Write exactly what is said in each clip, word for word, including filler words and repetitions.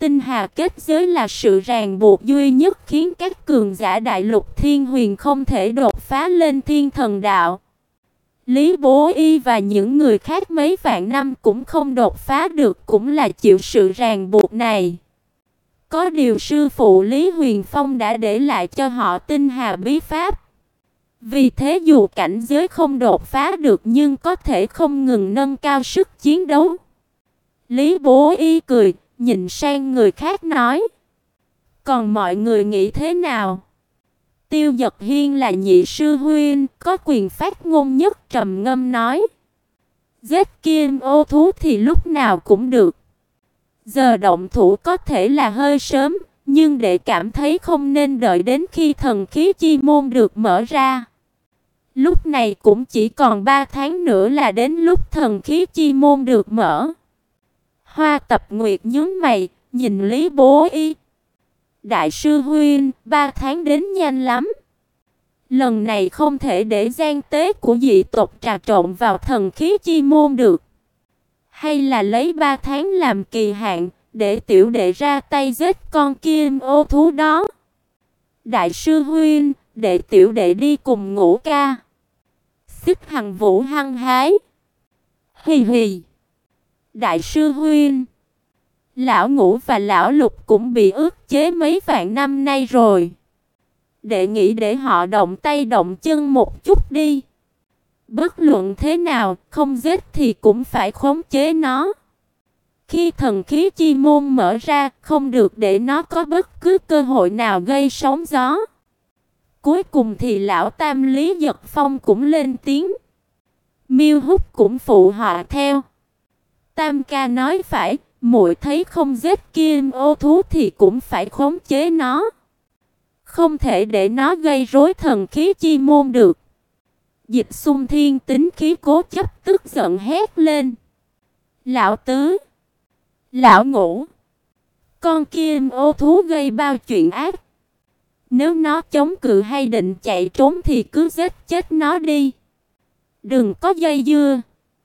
tinh hà kết giới là sự ràng buộc duy nhất khiến các cường giả đại lục thiên huyền không thể đột phá lên thiên thần đạo. Lý Bố Y và những người khác mấy vạn năm cũng không đột phá được, cũng là chịu sự ràng buộc này. Có điều sư phụ Lý Huyền Phong đã để lại cho họ tinh hà bí pháp. Vì thế dù cảnh giới không đột phá được nhưng có thể không ngừng nâng cao sức chiến đấu. Lý Bố Y cười, nhìn sang người khác nói: "Còn mọi người nghĩ thế nào?" Tiêu Dật Hiên là nhị sư huynh, có quyền phát ngôn nhất, trầm ngâm nói: "Giết kim ô thú thì lúc nào cũng được. Giờ động thủ có thể là hơi sớm, nhưng đệ cảm thấy không nên đợi đến khi thần khí chi môn được mở ra. Lúc này cũng chỉ còn ba tháng nữa là đến lúc thần khí chi môn được mở." Hoa Tập Nguyệt nhướng mày, nhìn Lý Bố Y: "Đại sư huynh, ba tháng đến nhanh lắm. Lần này không thể để gian tế của dị tộc trà trộn vào thần khí chi môn được. Hay là lấy ba tháng làm kỳ hạn, để tiểu đệ ra tay giết con kim ô thú đó." "Đại sư huynh, để tiểu đệ đi cùng Ngũ ca." Xích Hằng Vũ hăng hái: "Hì hì. Đại sư huynh, lão Ngũ và lão Lục cũng bị ức chế mấy vạn năm nay rồi. Đệ nghĩ để họ động tay động chân một chút đi. Bất luận thế nào, không giết thì cũng phải khống chế nó. Khi thần khí chi môn mở ra, không được để nó có bất cứ cơ hội nào gây sóng gió." Cuối cùng thì lão tam Lý Giật Phong cũng lên tiếng. Miêu Húc cũng phụ họa theo: "Tam ca nói phải, muội thấy không giết kim ô thú thì cũng phải khống chế nó. Không thể để nó gây rối thần khí chi môn được." Dịch Xung Thiên tính khí cố chấp tức giận hét lên: "Lão tứ, lão Ngũ, con kim ô thú gây bao chuyện ác. Nếu nó chống cự hay định chạy trốn thì cứ giết chết nó đi. Đừng có dây dưa."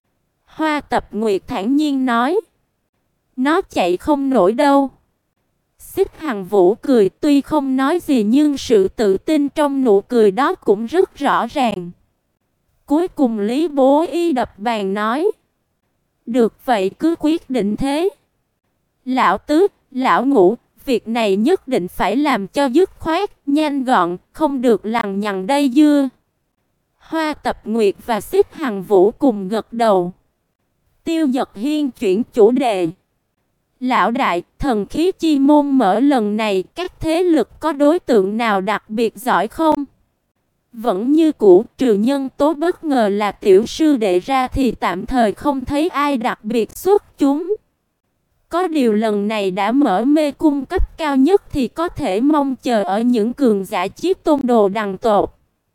Hoa Tập Nguyệt thản nhiên nói: "Nó chạy không nổi đâu." Xích Hằng Vũ cười, tuy không nói gì nhưng sự tự tin trong nụ cười đó cũng rất rõ ràng. Cuối cùng Lý Bố Y đập bàn nói: "Được vậy cứ quyết định thế. Lão tứ, lão Ngũ, việc này nhất định phải làm cho dứt khoát, nhanh gọn, không được lằng nhằng dây dưa." Hoa Tập Nguyệt và Xích Hằng Vũ cùng gật đầu. Tiêu Dật Hiên chuyển chủ đề: "Lão đại, thần khí chi môn mở lần này, các thế lực có đối tượng nào đặc biệt giỏi không?" "Vẫn như cũ, trừ nhân tố bất ngờ là tiểu sư đệ ra thì tạm thời không thấy ai đặc biệt xuất chúng. Có điều lần này đã mở mê cung cấp cao nhất thì có thể mong chờ ở những cường giả Chiếc Tôn Đồ đằng tột.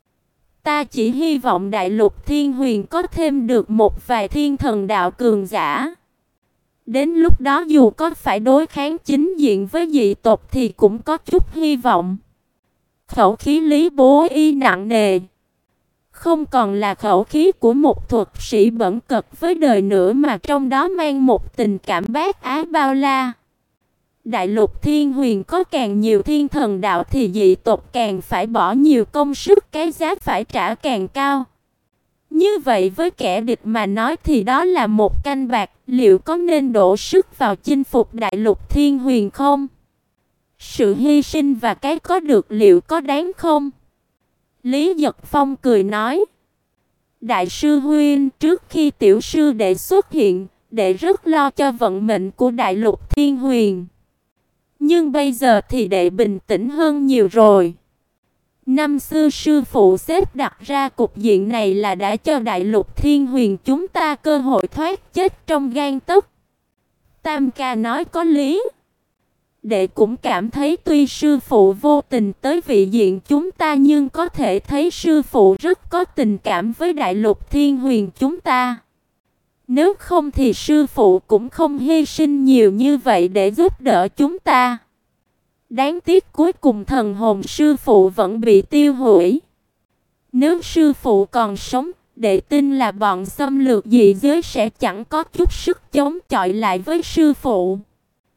Ta chỉ hy vọng đại lục thiên huyền có thêm được một vài thiên thần đạo cường giả. Đến lúc đó dù có phải đối kháng chính diện với dị tộc thì cũng có chút hy vọng." Khẩu khí Lý Bố Y nặng nề, không còn là khẩu khí của một thuật sĩ bẩn cật với đời nữa, mà trong đó mang một tình cảm bác ái bao la. Đại lục thiên huyền có càng nhiều thiên thần đạo thì dị tộc càng phải bỏ nhiều công sức, cái giá phải trả càng cao. Như vậy với kẻ địch mà nói thì đó là một canh bạc, liệu có nên đổ sức vào chinh phục đại lục thiên huyền không? Sự hy sinh và cái có được liệu có đáng không?" Lý Giật Phong cười nói: "Đại sư huynh, trước khi tiểu sư đệ xuất hiện, đệ rất lo cho vận mệnh của đại lục thiên huyền. Nhưng bây giờ thì đệ bình tĩnh hơn nhiều rồi. Năm xưa sư phụ xếp đặt ra cục diện này là đã cho đại lục thiên huyền chúng ta cơ hội thoát chết trong gang tấc." Tam ca nói có lý. Đệ cũng cảm thấy tuy sư phụ vô tình tới vị diện chúng ta nhưng có thể thấy sư phụ rất có tình cảm với đại lục thiên huyền chúng ta. Nếu không thì sư phụ cũng không hy sinh nhiều như vậy để giúp đỡ chúng ta. Đáng tiếc cuối cùng thần hồn sư phụ vẫn bị tiêu hủy. Nếu sư phụ còn sống, đệ tin là bọn xâm lược dị giới sẽ chẳng có chút sức chống chọi lại với sư phụ."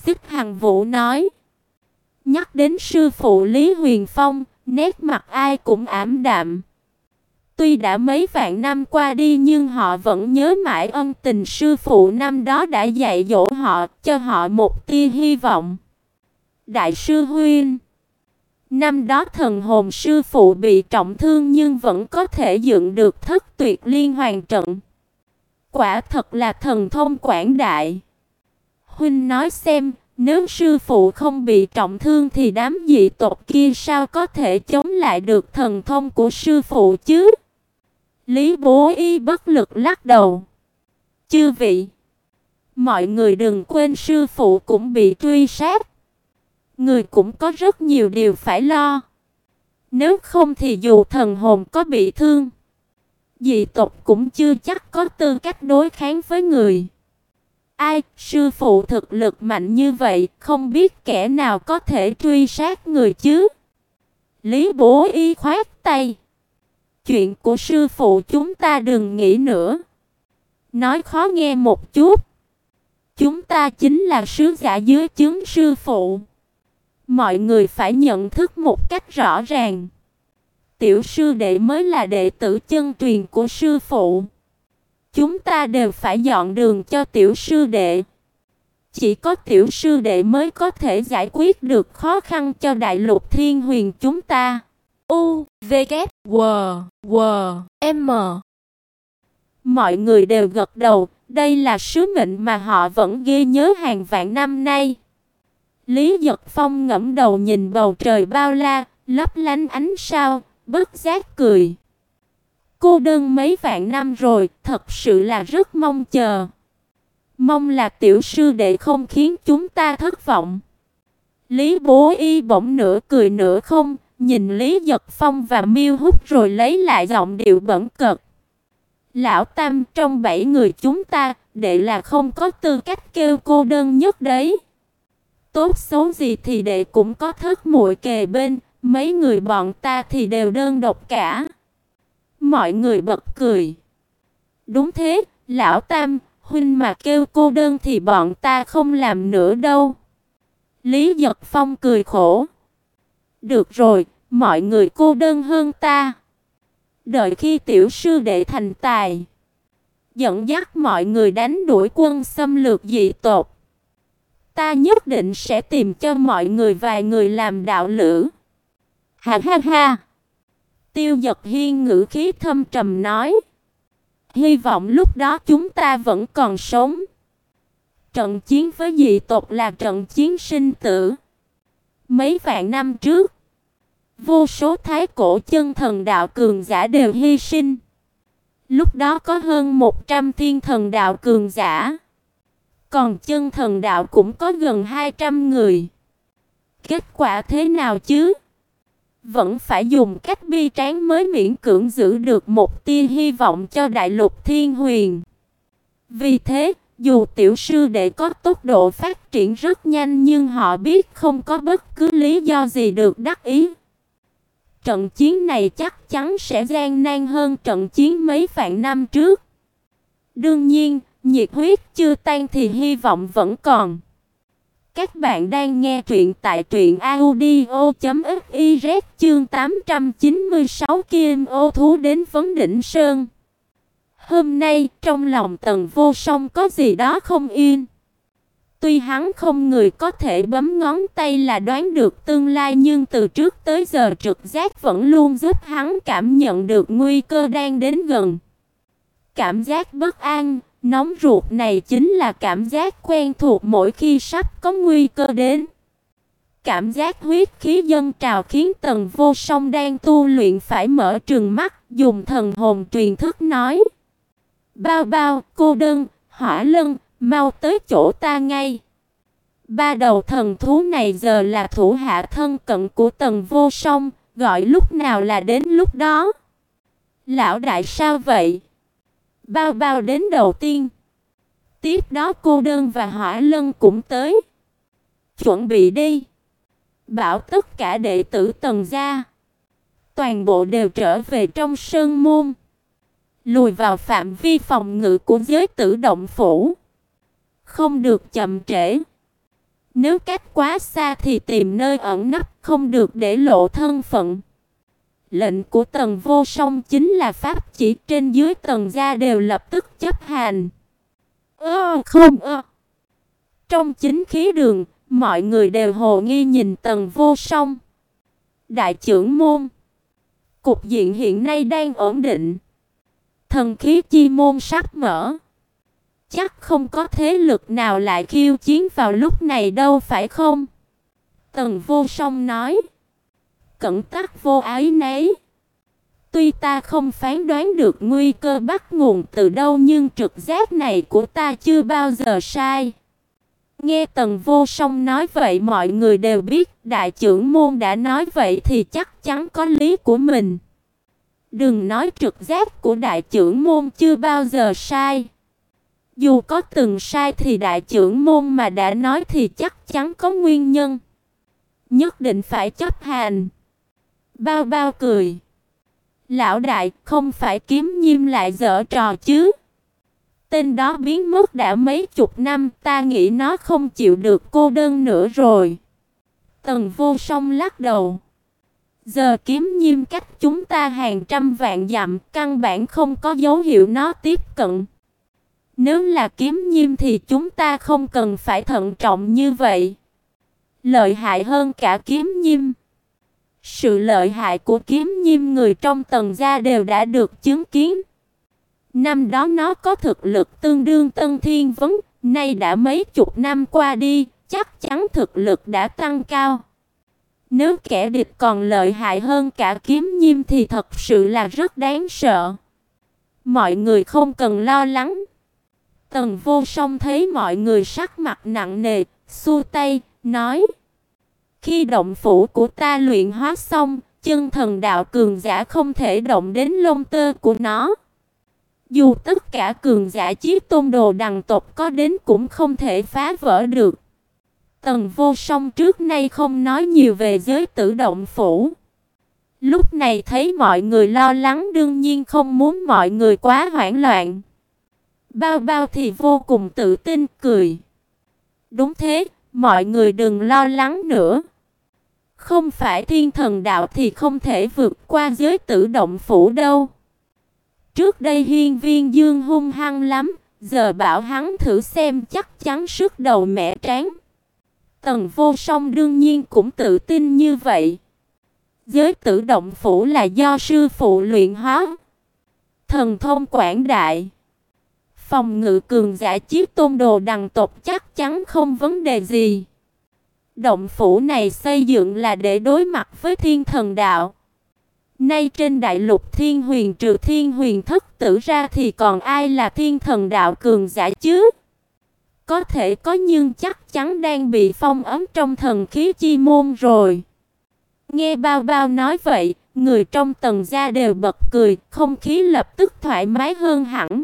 Xích Hằng Vũ nói. Nhắc đến sư phụ Lý Huyền Phong, nét mặt ai cũng ảm đạm. Tuy đã mấy vạn năm qua đi nhưng họ vẫn nhớ mãi ân tình sư phụ năm đó đã dạy dỗ họ, cho họ một tia hy vọng. Đại sư huynh, năm đó thần hồn sư phụ bị trọng thương nhưng vẫn có thể dựng được Thất Tuyệt Liên Hoàn trận. Quả thật là thần thông quảng đại. Huynh nói xem, nếu sư phụ không bị trọng thương thì đám dị tộc kia sao có thể chống lại được thần thông của sư phụ chứ? Lý Bố Y bất lực lắc đầu. Chư vị, mọi người đừng quên sư phụ cũng bị truy sát. Người cũng có rất nhiều điều phải lo. Nếu không thì dù thần hồn có bị thương, dị tộc cũng chưa chắc có tư cách đối kháng với người. Ai, sư phụ thực lực mạnh như vậy, không biết kẻ nào có thể truy sát người chứ? Lý Bố Y khoát tay. Chuyện của sư phụ chúng ta đừng nghĩ nữa. Nói khó nghe một chút, chúng ta chính là sứ giả dưới trướng sư phụ. Mọi người phải nhận thức một cách rõ ràng. Tiểu sư đệ mới là đệ tử chân truyền của sư phụ. Chúng ta đều phải dọn đường cho tiểu sư đệ. Chỉ có tiểu sư đệ mới có thể giải quyết được khó khăn cho đại lục thiên huyền chúng ta. U, V, K, W, W, M. Mọi người đều gật đầu, đây là sứ mệnh mà họ vẫn ghi nhớ hàng vạn năm nay. Lý Giật Phong ngẩng đầu nhìn bầu trời bao la, lấp lánh ánh sao, bất giác cười. Cô đơn mấy vạn năm rồi, thật sự là rất mong chờ. Mong là tiểu sư đệ không khiến chúng ta thất vọng. Lý Bố Y bỗng nửa cười nửa không, nhìn Lý Giật Phong và Miêu Húc rồi lấy lại giọng điệu bẩn cợt. Lão Tam, trong bảy người chúng ta, đệ là không có tư cách kêu cô đơn nhất đấy. Tốt xấu gì thì đệ cũng có thất muội kề bên, mấy người bọn ta thì đều đơn độc cả. Mọi người bật cười. Đúng thế, Lão Tam, huynh mà kêu cô đơn thì bọn ta không làm nữa đâu. Lý Giật Phong cười khổ. Được rồi, mọi người cô đơn hơn ta. Đợi khi tiểu sư đệ thành tài, dẫn dắt mọi người đánh đuổi quân xâm lược dị tộc, ta nhất định sẽ tìm cho mọi người vài người làm đạo lữ. Ha ha ha. Tiêu Dật Hiên ngữ khí thâm trầm nói. Hy vọng lúc đó chúng ta vẫn còn sống. Trận chiến với dị tộc là trận chiến sinh tử. Mấy vạn năm trước, vô số thái cổ chân thần đạo cường giả đều hy sinh. Lúc đó có hơn một trăm thiên thần đạo cường giả. Còn chân thần đạo cũng có gần hai trăm người. Kết quả thế nào chứ? Vẫn phải dùng cách bi tráng mới miễn cưỡng giữ được một tia hy vọng cho đại lục thiên huyền. Vì thế, dù tiểu sư đệ có tốc độ phát triển rất nhanh nhưng họ biết không có bất cứ lý do gì được đắc ý. Trận chiến này chắc chắn sẽ gian nan hơn trận chiến mấy vạn năm trước. Đương nhiên, nhiệt huyết chưa tan thì hy vọng vẫn còn. Các bạn đang nghe truyện tại truyện audio chấm fiz chương tám trăm chín mươi sáu Kim ô thú đến vấn đỉnh sơn. Hôm nay trong lòng Tần Vô Song có gì đó không yên. Tuy hắn không người có thể bấm ngón tay là đoán được tương lai nhưng từ trước tới giờ trực giác vẫn luôn giúp hắn cảm nhận được nguy cơ đang đến gần. Cảm giác bất an, nóng ruột này chính là cảm giác quen thuộc mỗi khi sắp có nguy cơ đến. Cảm giác huyết khí dâng trào khiến Tần Vô Song đang tu luyện phải mở trừng mắt, dùng thần hồn truyền thức nói. Bao bao, cô đơn, hỏa lân, mau tới chỗ ta ngay. Ba đầu thần thú này giờ là thủ hạ thân cận của Tần Vô Song, gọi lúc nào là đến lúc đó. Lão đại sao vậy? Bao bao đến đầu tiên. Tiếp đó cô đơn và hỏa lân cũng tới. Chuẩn bị đi. Bảo tất cả đệ tử Tần gia toàn bộ đều trở về trong sơn môn, lùi vào phạm vi phòng ngự của giới tử động phủ. Không được chậm trễ. Nếu cách quá xa thì tìm nơi ẩn nấp, không được để lộ thân phận. Lệnh của Tần Vô Song chính là pháp chỉ, trên dưới Tần gia đều lập tức chấp hành. Ơ không ơ. Trong chính khí đường, mọi người đều hồ nghi nhìn Tần Vô Song. Đại trưởng môn, cục diện hiện nay đang ổn định. Thần khí chi môn sắp mở. Chắc không có thế lực nào lại khiêu chiến vào lúc này đâu phải không? Tần Vô Song nói. Cẩn tắc vô ái nấy. Tuy ta không phán đoán được nguy cơ bắt nguồn từ đâu, nhưng trực giác này của ta chưa bao giờ sai. Nghe Tần Vô Song nói vậy, mọi người đều biết đại trưởng môn đã nói vậy thì chắc chắn có lý của mình. Đừng nói trực giác của đại trưởng môn chưa bao giờ sai. Dù có từng sai thì đại trưởng môn mà đã nói thì chắc chắn có nguyên nhân. Nhất định phải chấp hành. Bao Bao cười. Lão đại, không phải Kiếm Nhiêm lại giở trò chứ? Tên đó biến mất đã mấy chục năm, ta nghĩ nó không chịu được cô đơn nữa rồi. Tần Vô Song lắc đầu. Giờ Kiếm Nhiêm cách chúng ta hàng trăm vạn dặm, căn bản không có dấu hiệu nó tiếp cận. Nếu là Kiếm Nhiêm thì chúng ta không cần phải thận trọng như vậy. Lợi hại hơn cả Kiếm Nhiêm. Sự lợi hại của Kiếm Nhiêm người trong Tần gia đều đã được chứng kiến. Năm đó nó có thực lực tương đương Tân Thiên Vấn, nay đã mấy chục năm qua đi, chắc chắn thực lực đã tăng cao. Nếu kẻ địch còn lợi hại hơn cả Kiếm Nhiêm thì thật sự là rất đáng sợ. Mọi người không cần lo lắng. Tần Vô Song thấy mọi người sắc mặt nặng nề, xua tay, nói. Khi động phủ của ta luyện hóa xong, chân thần đạo cường giả không thể động đến lông tơ của nó. Dù tất cả cường giả Chiếc Tôn Đồ đằng tộc có đến cũng không thể phá vỡ được. Tần Vô Song trước nay không nói nhiều về giới tử động phủ. Lúc này thấy mọi người lo lắng đương nhiên không muốn mọi người quá hoảng loạn. Bao Bao thì vô cùng tự tin cười. Đúng thế, mọi người đừng lo lắng nữa. Không phải thiên thần đạo thì không thể vượt qua giới tử động phủ đâu. Trước đây Hiên Viên Dương hung hăng lắm, giờ bảo hắn thử xem chắc chắn sức đầu mẻ trán. Tần Vô Song đương nhiên cũng tự tin như vậy. Giới tử động phủ là do sư phụ luyện hóa. Thần thông quảng đại. Phòng ngự cường giả Chiếc Tôn Đồ đằng tộc chắc chắn không vấn đề gì. Động phủ này xây dựng là để đối mặt với thiên thần đạo. Nay trên đại lục Thiên Huyền trừ Thiên Huyền Thất Tử ra thì còn ai là thiên thần đạo cường giả chứ? Có thể có nhưng chắc chắn đang bị phong ấn trong thần khí chi môn rồi. Nghe Bao Bao nói vậy, người trong Tần gia đều bật cười, không khí lập tức thoải mái hơn hẳn.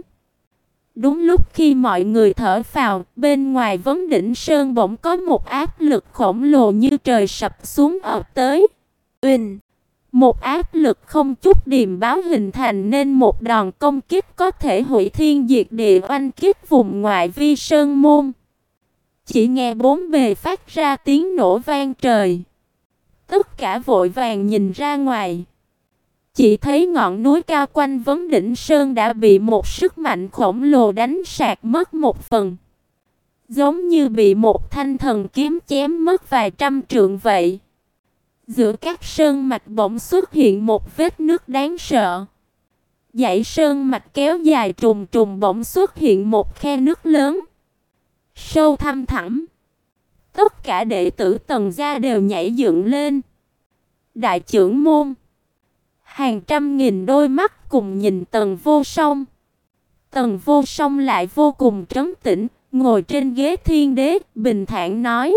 Đúng lúc khi mọi người thở phào, bên ngoài Vấn Đỉnh Sơn bỗng có một áp lực khổng lồ như trời sập xuống ập tới. Uỳnh! Một áp lực không chút điềm báo hình thành nên một đòn công kích có thể hủy thiên diệt địa oanh kích vùng ngoại vi sơn môn. Chỉ nghe bốn bề phát ra tiếng nổ vang trời. Tất cả vội vàng nhìn ra ngoài. Chỉ thấy ngọn núi cao quanh Vấn Đỉnh Sơn đã bị một sức mạnh khổng lồ đánh sạt mất một phần. Giống như bị một thanh thần kiếm chém mất vài trăm trượng vậy. Giữa các sơn mạch bỗng xuất hiện một vết nứt đáng sợ. Dãy sơn mạch kéo dài trùng trùng bỗng xuất hiện một khe nứt lớn. Sâu thăm thẳm. Tất cả đệ tử Tần gia đều nhảy dựng lên. Đại trưởng môn. Hàng trăm nghìn đôi mắt cùng nhìn Tần Vô Song. Tần Vô Song lại vô cùng trấn tĩnh, ngồi trên ghế thiên đế, bình thản nói.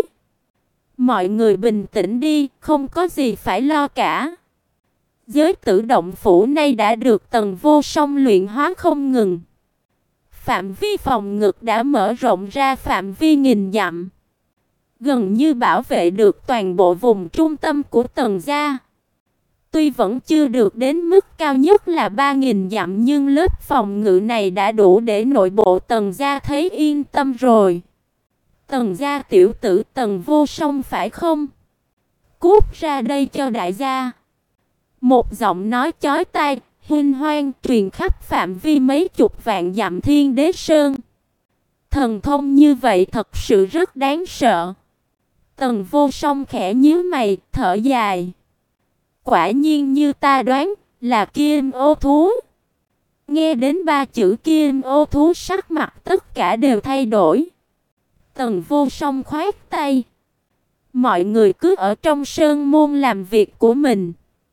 Mọi người bình tĩnh đi, không có gì phải lo cả. Giới tử động phủ nay đã được Tần Vô Song luyện hóa không ngừng. Phạm vi phòng ngự đã mở rộng ra phạm vi nghìn dặm. Gần như bảo vệ được toàn bộ vùng trung tâm của Tần gia. Tuy vẫn chưa được đến mức cao nhất là ba nghìn dặm nhưng lớp phòng ngự này đã đủ để nội bộ Tần gia thấy yên tâm rồi. Tần gia tiểu tử Tần Vô Song phải không? Cút ra đây cho đại gia. Một giọng nói chói tai, huỳnh hoang truyền khắp phạm vi mấy chục vạn dặm Thiên Đế Sơn. Thần thông như vậy thật sự rất đáng sợ. Tần Vô Song khẽ nhíu mày, thở dài. Quả nhiên như ta đoán, là Kim Ô thú. Nghe đến ba chữ Kim Ô thú, sắc mặt tất cả đều thay đổi. Tần Vô Song khoát tay. Mọi người cứ ở trong sơn môn làm việc của mình.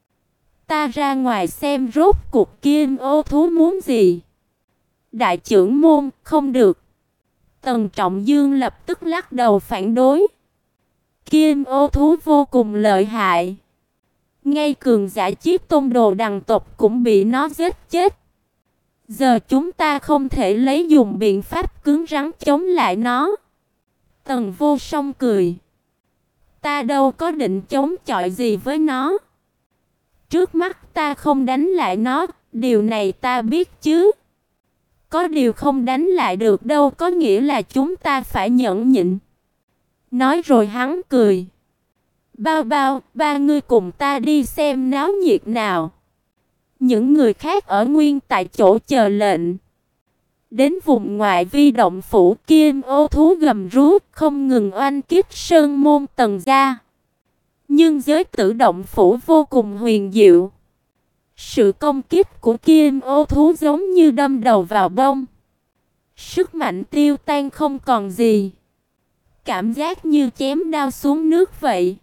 Ta ra ngoài xem rốt cuộc Kim Ô thú muốn gì. Đại trưởng môn, không được. Tần Trọng Dương lập tức lắc đầu phản đối. Kim Ô thú vô cùng lợi hại. Ngay cường giả Chiếc Tôn Đồ đằng tộc cũng bị nó giết chết. Giờ chúng ta không thể lấy dùng biện pháp cứng rắn chống lại nó. Tần Vô Song cười. Ta đâu có định chống chọi gì với nó. Trước mắt ta không đánh lại nó, điều này ta biết chứ. Có điều không đánh lại được đâu có nghĩa là chúng ta phải nhẫn nhịn. Nói rồi hắn cười. Bao bao, ba ngươi cùng ta đi xem náo nhiệt nào. Những người khác ở nguyên tại chỗ chờ lệnh. Đến vùng ngoại vi động phủ, Kim Ô thú gầm rú không ngừng oanh kích sơn môn Tần gia. Nhưng giới tử động phủ vô cùng huyền diệu. Sự công kích của Kim Ô thú giống như đâm đầu vào bông. Sức mạnh tiêu tan không còn gì. Cảm giác như chém đao xuống nước vậy.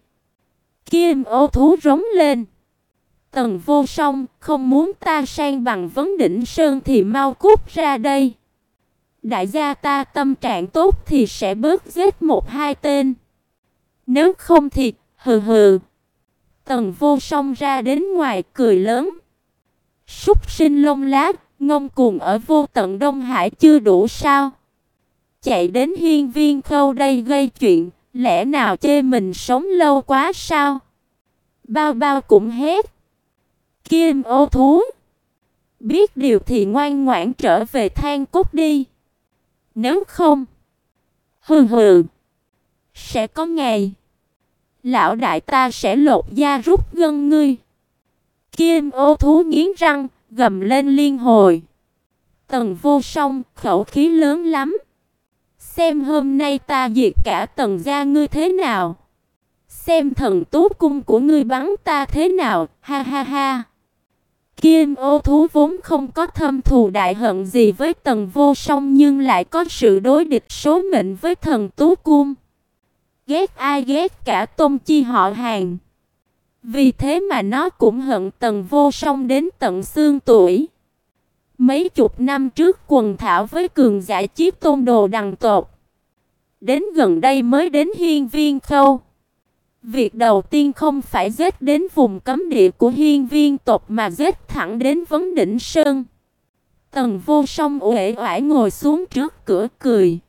Kim Ô thú rống lên. Tần Vô Song, không muốn ta sang bằng vấn đỉnh sơn thì mau cút ra đây. Đại gia ta tâm trạng tốt thì sẽ bớt giết một hai tên. Nếu không thì, hừ hừ. Tần Vô Song ra đến ngoài cười lớn. Súc sinh lông lá, ngông cuồng ở vô tận Đông Hải chưa đủ sao? Chạy đến Hiên Viên Khâu đây gây chuyện, lẽ nào chê mình sống lâu quá sao? Bao bao cũng hét. Kim Ô thú, biết điều thì ngoan ngoãn trở về Than Cốc đi. Nếu không, hừ hừ, sẽ có ngày lão đại ta sẽ lột da rút gân ngươi. Kim Ô thú nghiến răng, gầm lên liên hồi. Tần Vô Song, khẩu khí lớn lắm. Xem hôm nay ta diệt cả Tần gia ngươi thế nào. Xem thần tú cung của ngươi bắn ta thế nào, ha ha ha. Kim Ô thú vốn không có thâm thù đại hận gì với Tần Vô Song nhưng lại có sự đối địch số mệnh với thần tú cung. Ghét ai ghét cả Tôn chi họ hàng. Vì thế mà nó cũng hận Tần Vô Song đến tận xương tủy. Mấy chục năm trước quần thảo với cường giả Chiếc Tôn Đồ đằng tộc. Đến gần đây mới đến Hiên Viên Khâu. Việc đầu tiên không phải giết đến vùng cấm địa của Hiên Viên tộc mà giết thẳng đến Vấn Đỉnh Sơn. Tần Vô Song uể oải ngồi xuống trước cửa cười.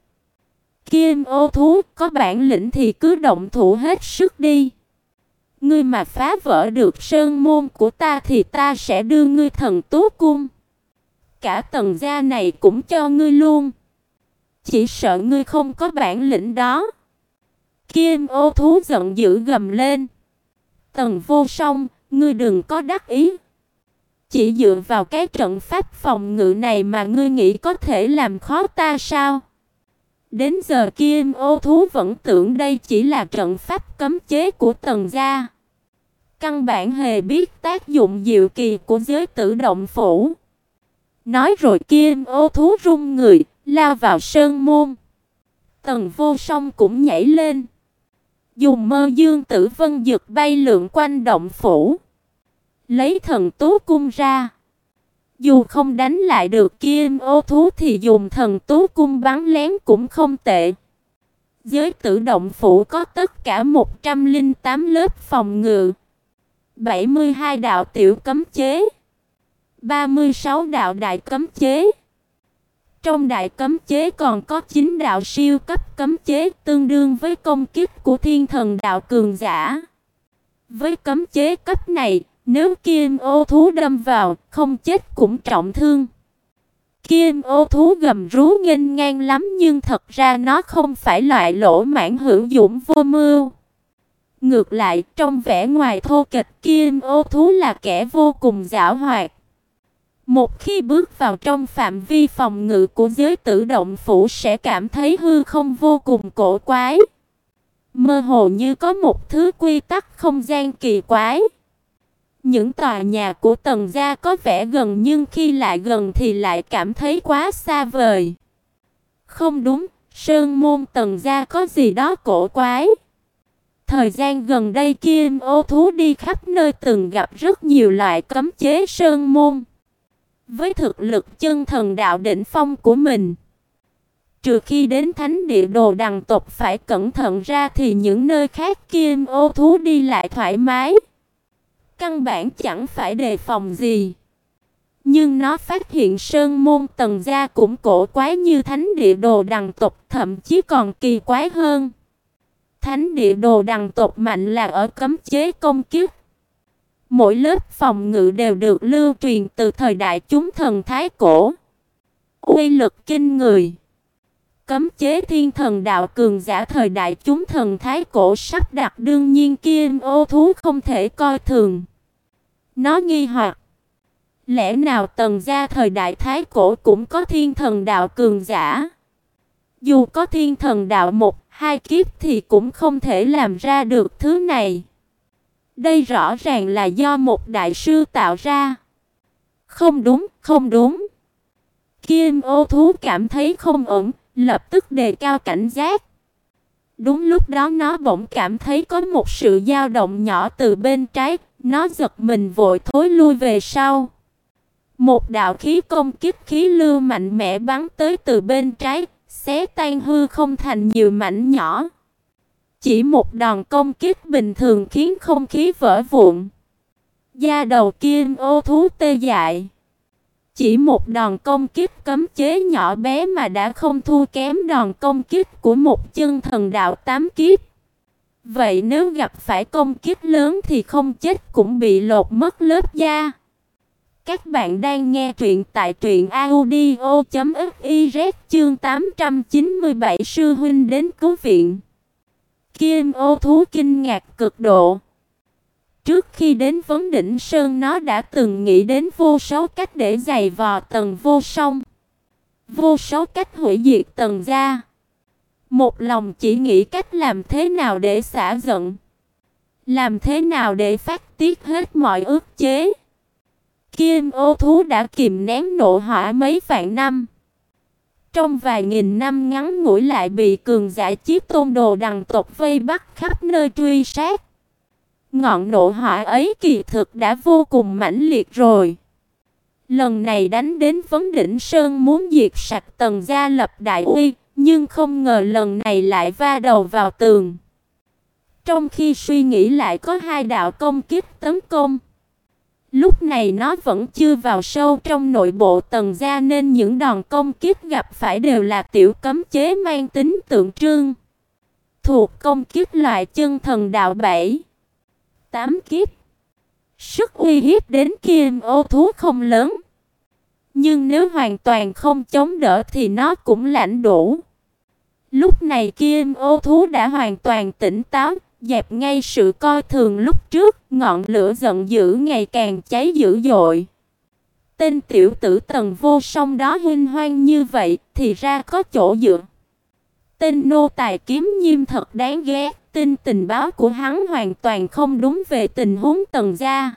Kim Ô thú, có bản lĩnh thì cứ động thủ hết sức đi. Ngươi mà phá vỡ được sơn môn của ta thì ta sẽ đưa ngươi thần tú cung. Cả Tần gia này cũng cho ngươi luôn. Chỉ sợ ngươi không có bản lĩnh đó. Kim Ô thú giận dữ gầm lên. Tần Vô Song, ngươi đừng có đắc ý. Chỉ dựa vào cái trận pháp phòng ngự này mà ngươi nghĩ có thể làm khó ta sao? Đến giờ Kim Ô thú vẫn tưởng đây chỉ là trận pháp cấm chế của Tần gia. Căn bản hề biết tác dụng diệu kỳ của giới tử động phủ. Nói rồi Kim Ô thú rung người, lao vào sơn môn. Tần Vô Song cũng nhảy lên. Dùng Mơ Dương Tử Vân Dực bay lượn quanh động phủ. Lấy thần tú cung ra. Dù không đánh lại được Kim Ô thú thì dùng thần tú cung bắn lén cũng không tệ. Giới tử động phủ có tất cả một trăm lẻ tám lớp phòng ngự, bảy mươi hai đạo tiểu cấm chế, ba mươi sáu đạo đại cấm chế. Trong đại cấm chế còn có chín đạo siêu cấp cấm chế tương đương với công kích của thiên thần đạo cường giả. Với cấm chế cấp này, nếu Kim Ô thú đâm vào, không chết cũng trọng thương. Kim ô thú gầm rú nghênh ngang lắm, nhưng thật ra nó không phải loại lỗ mãng hữu dũng vô mưu. Ngược lại, trong vẻ ngoài thô kệch, kim ô thú là kẻ vô cùng giảo hoạt. Một khi bước vào trong phạm vi phòng ngự của giới tử động phủ sẽ cảm thấy hư không vô cùng cổ quái. Mơ hồ như có một thứ quy tắc không gian kỳ quái. Những tòa nhà của Tần gia có vẻ gần, nhưng khi lại gần thì lại cảm thấy quá xa vời. Không đúng, sơn môn Tần gia có gì đó cổ quái. Thời gian gần đây kim ô thú đi khắp nơi từng gặp rất nhiều loại cấm chế sơn môn. Với thực lực chân thần đạo đỉnh phong của mình, trừ khi đến thánh địa Đồ Đằng tộc phải cẩn thận ra thì những nơi khác kim ô thú đi lại thoải mái. Căn bản chẳng phải đề phòng gì. Nhưng nó phát hiện sơn môn Tần gia cũng cổ quái như thánh địa Đồ Đằng tộc, thậm chí còn kỳ quái hơn. Thánh địa Đồ Đằng tộc mạnh là ở cấm chế công kích. Mỗi lớp phòng ngự đều được lưu truyền từ thời đại chúng thần thái cổ. Uy lực kinh người. Cấm chế thiên thần đạo cường giả thời đại chúng thần thái cổ sắp đặt, đương nhiên kim ô thú không thể coi thường. Nó nghi hoặc, lẽ nào Tần gia thời đại thái cổ cũng có thiên thần đạo cường giả? Dù có thiên thần đạo một, hai kiếp thì cũng không thể làm ra được thứ này. Đây rõ ràng là do một đại sư tạo ra. Không đúng, không đúng. Kim ô thú cảm thấy không ổn, lập tức đề cao cảnh giác. Đúng lúc đó nó bỗng cảm thấy có một sự dao động nhỏ từ bên trái, nó giật mình vội thối lui về sau. Một đạo khí công kích khí lưu mạnh mẽ bắn tới từ bên trái, xé tan hư không thành nhiều mảnh nhỏ. Chỉ một đòn công kích bình thường khiến không khí vỡ vụn. Da đầu kim ô thú tê dại. Chỉ một đòn công kích cấm chế nhỏ bé mà đã không thua kém đòn công kích của một chân thần đạo tám kiếp. Vậy nếu gặp phải công kích lớn thì không chết cũng bị lột mất lớp da. Các bạn đang nghe truyện tại truyện audio chấm fiz, chương tám trăm chín mươi bảy sư huynh đến cứu viện. Kim ô thú kinh ngạc cực độ. Trước khi đến Vấn Đỉnh Sơn, nó đã từng nghĩ đến vô số cách để giày vò Tần Vô Song, vô số cách hủy diệt Tần gia. Một lòng chỉ nghĩ cách làm thế nào để xả giận, làm thế nào để phát tiết hết mọi ức chế. Kim ô thú đã kìm nén nộ hỏa mấy vạn năm. Trong vài nghìn năm ngắn ngủi lại bị cường giả Chí Tôn Đồ Đằng tộc vây bắt khắp nơi truy sát. Ngọn nộ hỏa ấy kỳ thực đã vô cùng mãnh liệt rồi. Lần này đánh đến Vấn Đỉnh Sơn muốn diệt sạch Tần gia lập đại uy, nhưng không ngờ lần này lại va đầu vào tường. Trong khi suy nghĩ lại có hai đạo công kích tấn công. Lúc này nó vẫn chưa vào sâu trong nội bộ Tần gia nên những đòn công kích gặp phải đều là tiểu cấm chế mang tính tượng trưng. Thuộc công kích loại chân thần đạo bảy, tám kiếp. Sức uy hiếp đến kim ô thú không lớn. Nhưng nếu hoàn toàn không chống đỡ thì nó cũng lãnh đủ. Lúc này kim ô thú đã hoàn toàn tỉnh táo, dẹp ngay sự coi thường lúc trước, ngọn lửa giận dữ ngày càng cháy dữ dội. Tên tiểu tử Tần Vô Song đó huynh hoang như vậy thì ra có chỗ dựa. Tên nô tài kiếm nhiêm thật đáng ghét, tin tình báo của hắn hoàn toàn không đúng về tình huống Tần gia.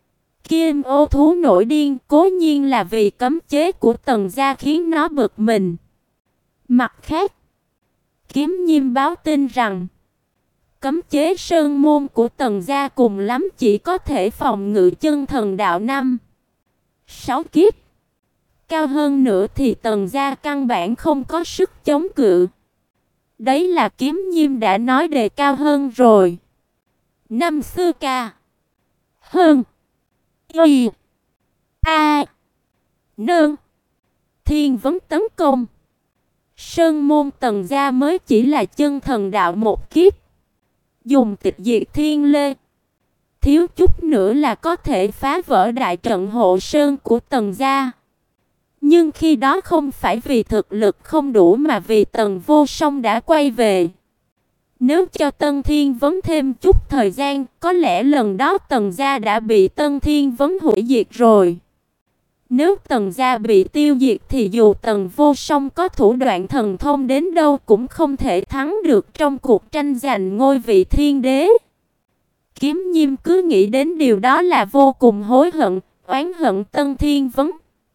Kim ô thú nổi điên cố nhiên là vì cấm chế của Tần gia khiến nó bực mình. Mặt khác, kiếm nhiêm báo tin rằng cấm chế sơn môn của Tần gia cùng lắm chỉ có thể phòng ngự chân thần đạo năm, sáu kiếp. Cao hơn nữa thì Tần gia căn bản không có sức chống cự. Đấy là kiếm nhiêm đã nói đề cao hơn rồi. Năm xưa ca hơn y a nương thiên vấn tấn công sơn môn Tần gia mới chỉ là chân thần đạo một kiếp. Dùng tịch diệt thiên lê, thiếu chút nữa là có thể phá vỡ đại trận hộ sơn của Tần gia. Nhưng khi đó không phải vì thực lực không đủ mà vì Tần Vô Song đã quay về. Nếu cho Tân Thiên Vấn thêm chút thời gian, có lẽ lần đó Tần gia đã bị Tân Thiên Vấn hủy diệt rồi. Nếu Tần gia bị tiêu diệt thì dù Tần Vô Song có thủ đoạn thần thông đến đâu cũng không thể thắng được trong cuộc tranh giành ngôi vị thiên đế. Kiếm Nhiêm cứ nghĩ đến điều đó là vô cùng hối hận, oán hận Tân Thiên Vấn.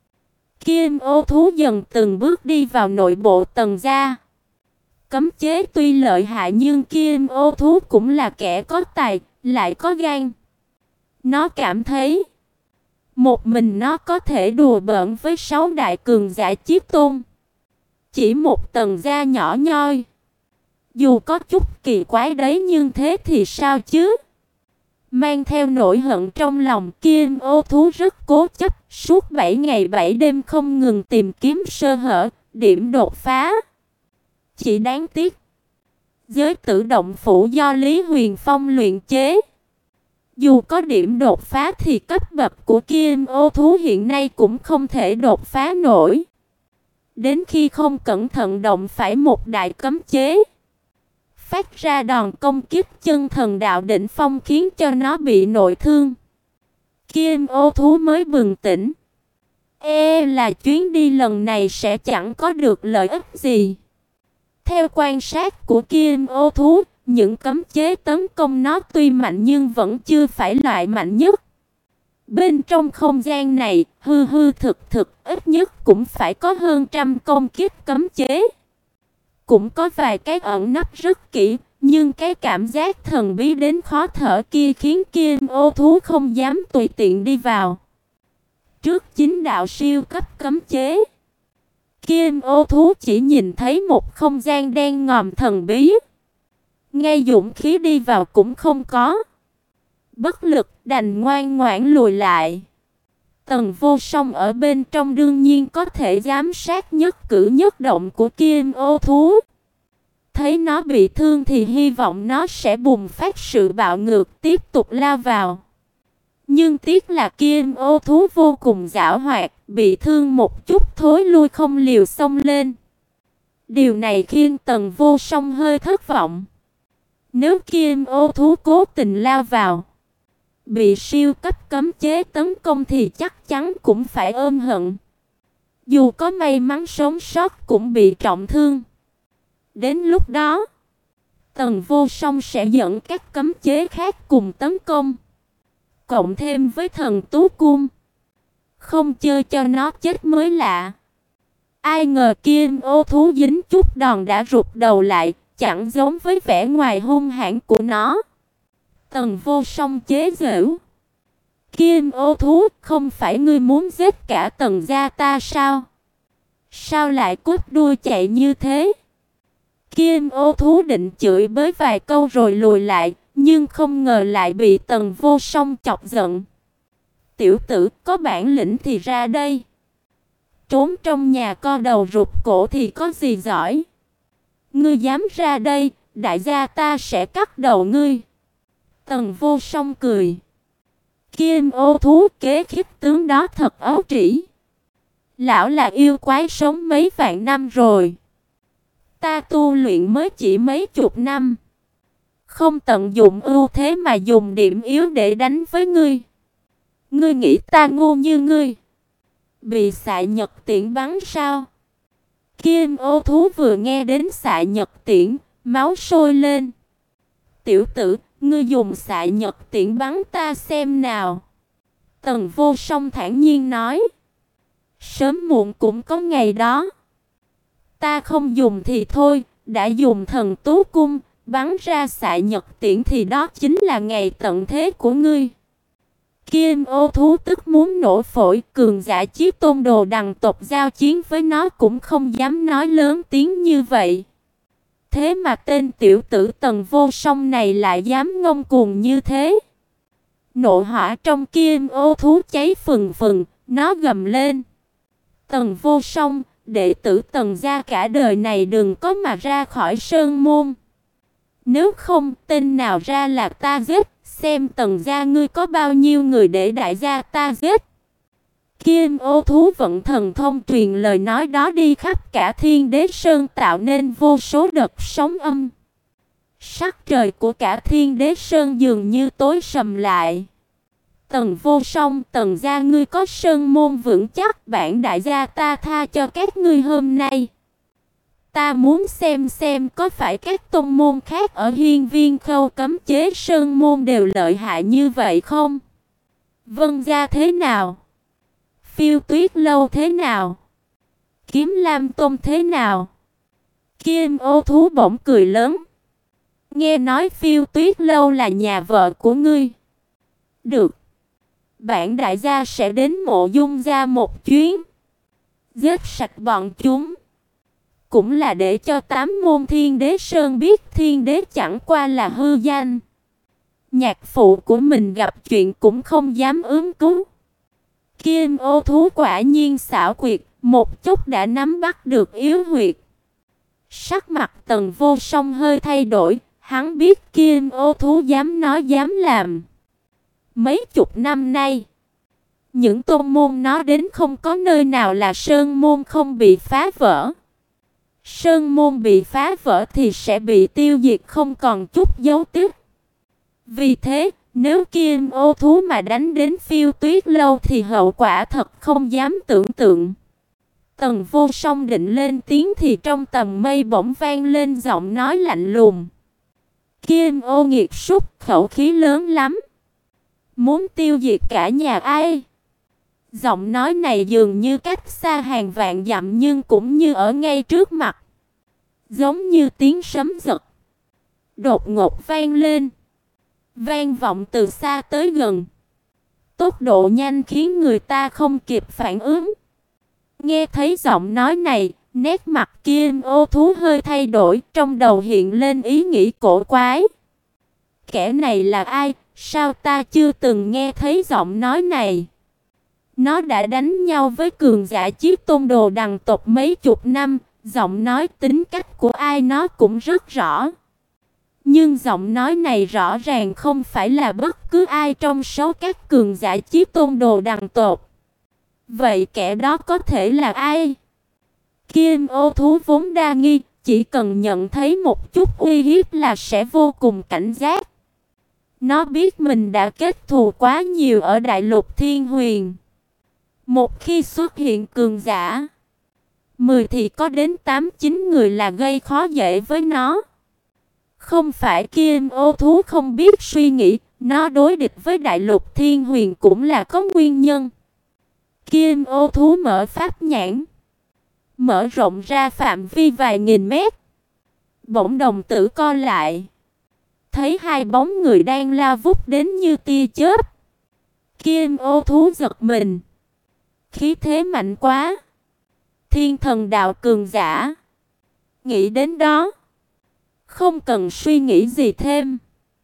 Kim ô thú dần từng bước đi vào nội bộ Tần gia. Cấm chế tuy lợi hại nhưng Kim ô thú cũng là kẻ có tài, lại có gan. Nó cảm thấy một mình nó có thể đùa bỡn với sáu đại cường giả Chiếc Tôn. Chỉ một Tần gia nhỏ nhoi. Dù có chút kỳ quái đấy nhưng thế thì sao chứ? Mang theo nỗi hận trong lòng, Kim ô thú rất cố chấp, suốt bảy ngày bảy đêm không ngừng tìm kiếm sơ hở, điểm đột phá. Chỉ đáng tiếc, giới tử động phủ do Lý Huyền Phong luyện chế. Dù có điểm đột phá thì cấp bậc của Kim ô thú hiện nay cũng không thể đột phá nổi. Đến khi không cẩn thận động phải một đại cấm chế, phát ra đòn công kích chân thần đạo đỉnh phong khiến cho nó bị nội thương. Kim ô thú mới bừng tỉnh. E là chuyến đi lần này sẽ chẳng có được lợi ích gì. Theo quan sát của Kim ô thú, những cấm chế tấn công nó tuy mạnh nhưng vẫn chưa phải loại mạnh nhất. Bên trong không gian này, hư hư thực thực, ít nhất cũng phải có hơn trăm công kích cấm chế. Cũng có vài cái ẩn nấp rất kỹ, nhưng cái cảm giác thần bí đến khó thở kia khiến Kim ô thú không dám tùy tiện đi vào. Trước chính đạo siêu cấp cấm chế, Kim ô thú chỉ nhìn thấy một không gian đen ngòm thần bí. Ngay dũng khí đi vào cũng không có. Bất lực đành ngoan ngoãn lùi lại. Tần Vô Song ở bên trong đương nhiên có thể giám sát nhất cử nhất động của Kim ô thú. Thấy nó bị thương thì hy vọng nó sẽ bùng phát sự bạo ngược tiếp tục lao vào. Nhưng tiếc là Kim ô thú vô cùng giảo hoạt, bị thương một chút thối lui không liều xông lên. Điều này khiến Tần Vô Song hơi thất vọng. Nếu Kim ô thú cố tình lao vào, bị siêu cấp cấm chế tấn công thì chắc chắn cũng phải ôm hận. Dù có may mắn sống sót cũng bị trọng thương. Đến lúc đó, Tần Vô Song sẽ dẫn các cấm chế khác cùng tấn công. Cộng thêm với thần tú cung, không chơi cho nó chết mới lạ. Ai ngờ Kim ô thú dính chút đòn đã rụt đầu lại, chẳng giống với vẻ ngoài hung hãn của nó. Tần Vô Song chế giễu. Kim ô thú, không phải ngươi muốn giết cả Tần gia ta sao? Sao lại cút đuôi chạy như thế? Kim ô thú định chửi bới vài câu rồi lùi lại, nhưng không ngờ lại bị Tần Vô Song chọc giận. Tiểu tử, có bản lĩnh thì ra đây. Trốn trong nhà co đầu rụt cổ thì có gì giỏi. Ngươi dám ra đây, đại gia ta sẽ cắt đầu ngươi. Tần Vô Song cười. Kim ô thú kế khích tướng đó thật ấu trĩ. Lão là yêu quái sống mấy vạn năm rồi. Ta tu luyện mới chỉ mấy chục năm. Không tận dụng ưu thế mà dùng điểm yếu để đánh với ngươi. Ngươi nghĩ ta ngu như ngươi? Bị xạ nhật tiễn bắn sao? Kim ô thú vừa nghe đến xạ nhật tiễn, máu sôi lên. Tiểu tử, ngươi dùng xạ nhật tiễn bắn ta xem nào. Tần Vô Song thản nhiên nói. Sớm muộn cũng có ngày đó. Ta không dùng thì thôi, đã dùng thần tú cung, bắn ra xạ nhật tiễn thì đó chính là ngày tận thế của ngươi. Kim ô thú tức muốn nổ phổi, cường giả Chiếc Tôn đồ đằng tộc giao chiến với nó cũng không dám nói lớn tiếng như vậy. Thế mà tên tiểu tử Tần Vô Song này lại dám ngông cuồng như thế. Nộ hỏa trong Kim ô thú cháy phừng phừng, nó gầm lên. Tần Vô Song, đệ tử Tần gia cả đời này đừng có mà ra khỏi sơn môn. Nếu không, tên nào ra là ta giết, xem Tần gia ngươi có bao nhiêu người để đại gia ta giết. Kim ô thú vận thần thông truyền lời nói đó đi khắp cả Thiên Đế Sơn, tạo nên vô số đợt sóng âm. Sắc trời của cả Thiên Đế Sơn dường như tối sầm lại. Tần Vô Song, Tần gia ngươi có sơn môn vững chắc, bản đại gia ta tha cho các ngươi hôm nay. Ta muốn xem xem có phải các tôn môn khác ở Hiên Viên Khâu cấm chế sơn môn đều lợi hại như vậy không? Vân gia thế nào? Phiêu Tuyết lâu thế nào? Kiếm Lam Tôn thế nào? Kim ô thú bỗng cười lớn. Nghe nói Phiêu Tuyết lâu là nhà vợ của ngươi. Được. Bản đại gia sẽ đến Mộ Dung gia một chuyến. Giết sạch bọn chúng. Cũng là để cho tám môn Thiên Đế Sơn biết Thiên Đế chẳng qua là hư danh. Nhạc phụ của mình gặp chuyện cũng không dám ứng cứu. Kim ô thú quả nhiên xảo quyệt, một chút đã nắm bắt được yếu huyệt. Sắc mặt Tần Vô Song hơi thay đổi, hắn biết Kim ô thú dám nói dám làm. Mấy chục năm nay, những tôn môn nó đến không có nơi nào là sơn môn không bị phá vỡ. Sơn môn bị phá vỡ thì sẽ bị tiêu diệt không còn chút dấu tích. Vì thế, nếu Kim ô thú mà đánh đến Phiêu Tuyết lâu thì hậu quả thật không dám tưởng tượng. Tần Vô Song định lên tiếng thì trong tầng mây bỗng vang lên giọng nói lạnh lùng. Kim ô nghiệt súc, khẩu khí lớn lắm. Muốn tiêu diệt cả nhà ai? Giọng nói này dường như cách xa hàng vạn dặm nhưng cũng như ở ngay trước mặt. Giống như tiếng sấm giật. Đột ngột vang lên. Vang vọng từ xa tới gần. Tốc độ nhanh khiến người ta không kịp phản ứng. Nghe thấy giọng nói này, nét mặt Kim ô thú hơi thay đổi, trong đầu hiện lên ý nghĩ cổ quái. Kẻ này là ai? Sao ta chưa từng nghe thấy giọng nói này? Nó đã đánh nhau với cường giả Chiếc Tôn Đồ Đằng tộc mấy chục năm, giọng nói tính cách của ai nó cũng rất rõ. Nhưng giọng nói này rõ ràng không phải là bất cứ ai trong số các cường giả Chiếc Tôn Đồ Đằng tộc. Vậy kẻ đó có thể là ai? Kim ô thú vốn đa nghi, chỉ cần nhận thấy một chút uy hiếp là sẽ vô cùng cảnh giác. Nó biết mình đã kết thù quá nhiều ở Đại Lục Thiên Huyền. Một khi xuất hiện cường giả, mười thì có đến tám chín người là gây khó dễ với nó. Không phải Kim ô thú không biết suy nghĩ, nó đối địch với Đại Lục Thiên Huyền cũng là có nguyên nhân. Kim ô thú mở pháp nhãn, mở rộng ra phạm vi vài nghìn mét. Bỗng đồng tử co lại, thấy hai bóng người đang lao vút đến như tia chớp. Kim ô thú giật mình. Khí thế mạnh quá. Thiên thần đạo cường giả. Nghĩ đến đó, không cần suy nghĩ gì thêm.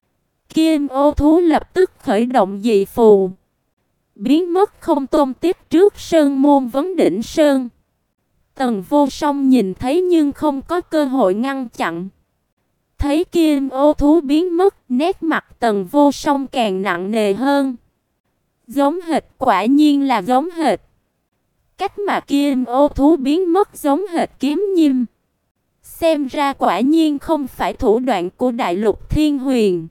Kim ô thú lập tức khởi động dị phù, biến mất không tôm tiếp trước sơn môn Vấn Đỉnh Sơn. Tần Vô Song nhìn thấy nhưng không có cơ hội ngăn chặn. Thấy Kim ô thú biến mất, nét mặt Tần Vô Song càng nặng nề hơn. Giống hệt, quả nhiên là giống hệt. Cách mà Kim ô thú biến mất giống hệt Kiếm Nhiêm. Xem ra quả nhiên không phải thủ đoạn của Đại Lục Thiên Huyền.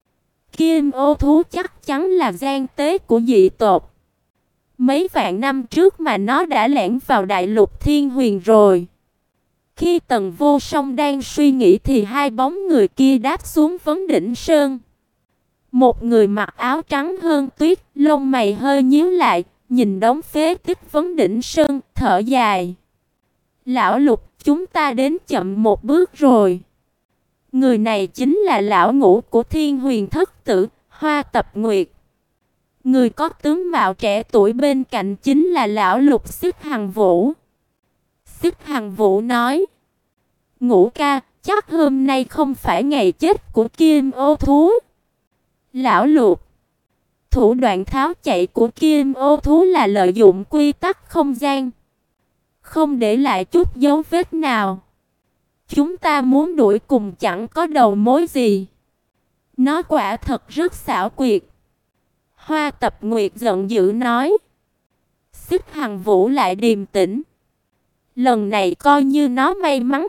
Kim ô thú chắc chắn là gian tế của dị tộc. Mấy vạn năm trước mà nó đã lẻn vào Đại Lục Thiên Huyền rồi. Khi Tần Vô Song đang suy nghĩ thì hai bóng người kia đáp xuống Vấn Đỉnh Sơn. Một người mặc áo trắng hơn tuyết, lông mày hơi nhíu lại, nhìn đống phế tích Vấn Đỉnh Sơn, thở dài. Lão Lục, chúng ta đến chậm một bước rồi. Người này chính là lão ngũ của Thiên Huyền thất tử, Hoa Tập Nguyệt. Người có tướng mạo trẻ tuổi bên cạnh chính là lão Lục Xích Hằng Vũ. Xích Hằng Vũ nói: Ngũ ca, chắc hôm nay không phải ngày chết của Kim ô thú. Lão Lục, thủ đoạn tháo chạy của Kim ô thú là lợi dụng quy tắc không gian, không để lại chút dấu vết nào. Chúng ta muốn đuổi cùng chẳng có đầu mối gì. Nó quả thật rất xảo quyệt. Hoa Tập Nguyệt giận dữ nói. Xích Hằng Vũ lại điềm tĩnh. Lần này coi như nó may mắn.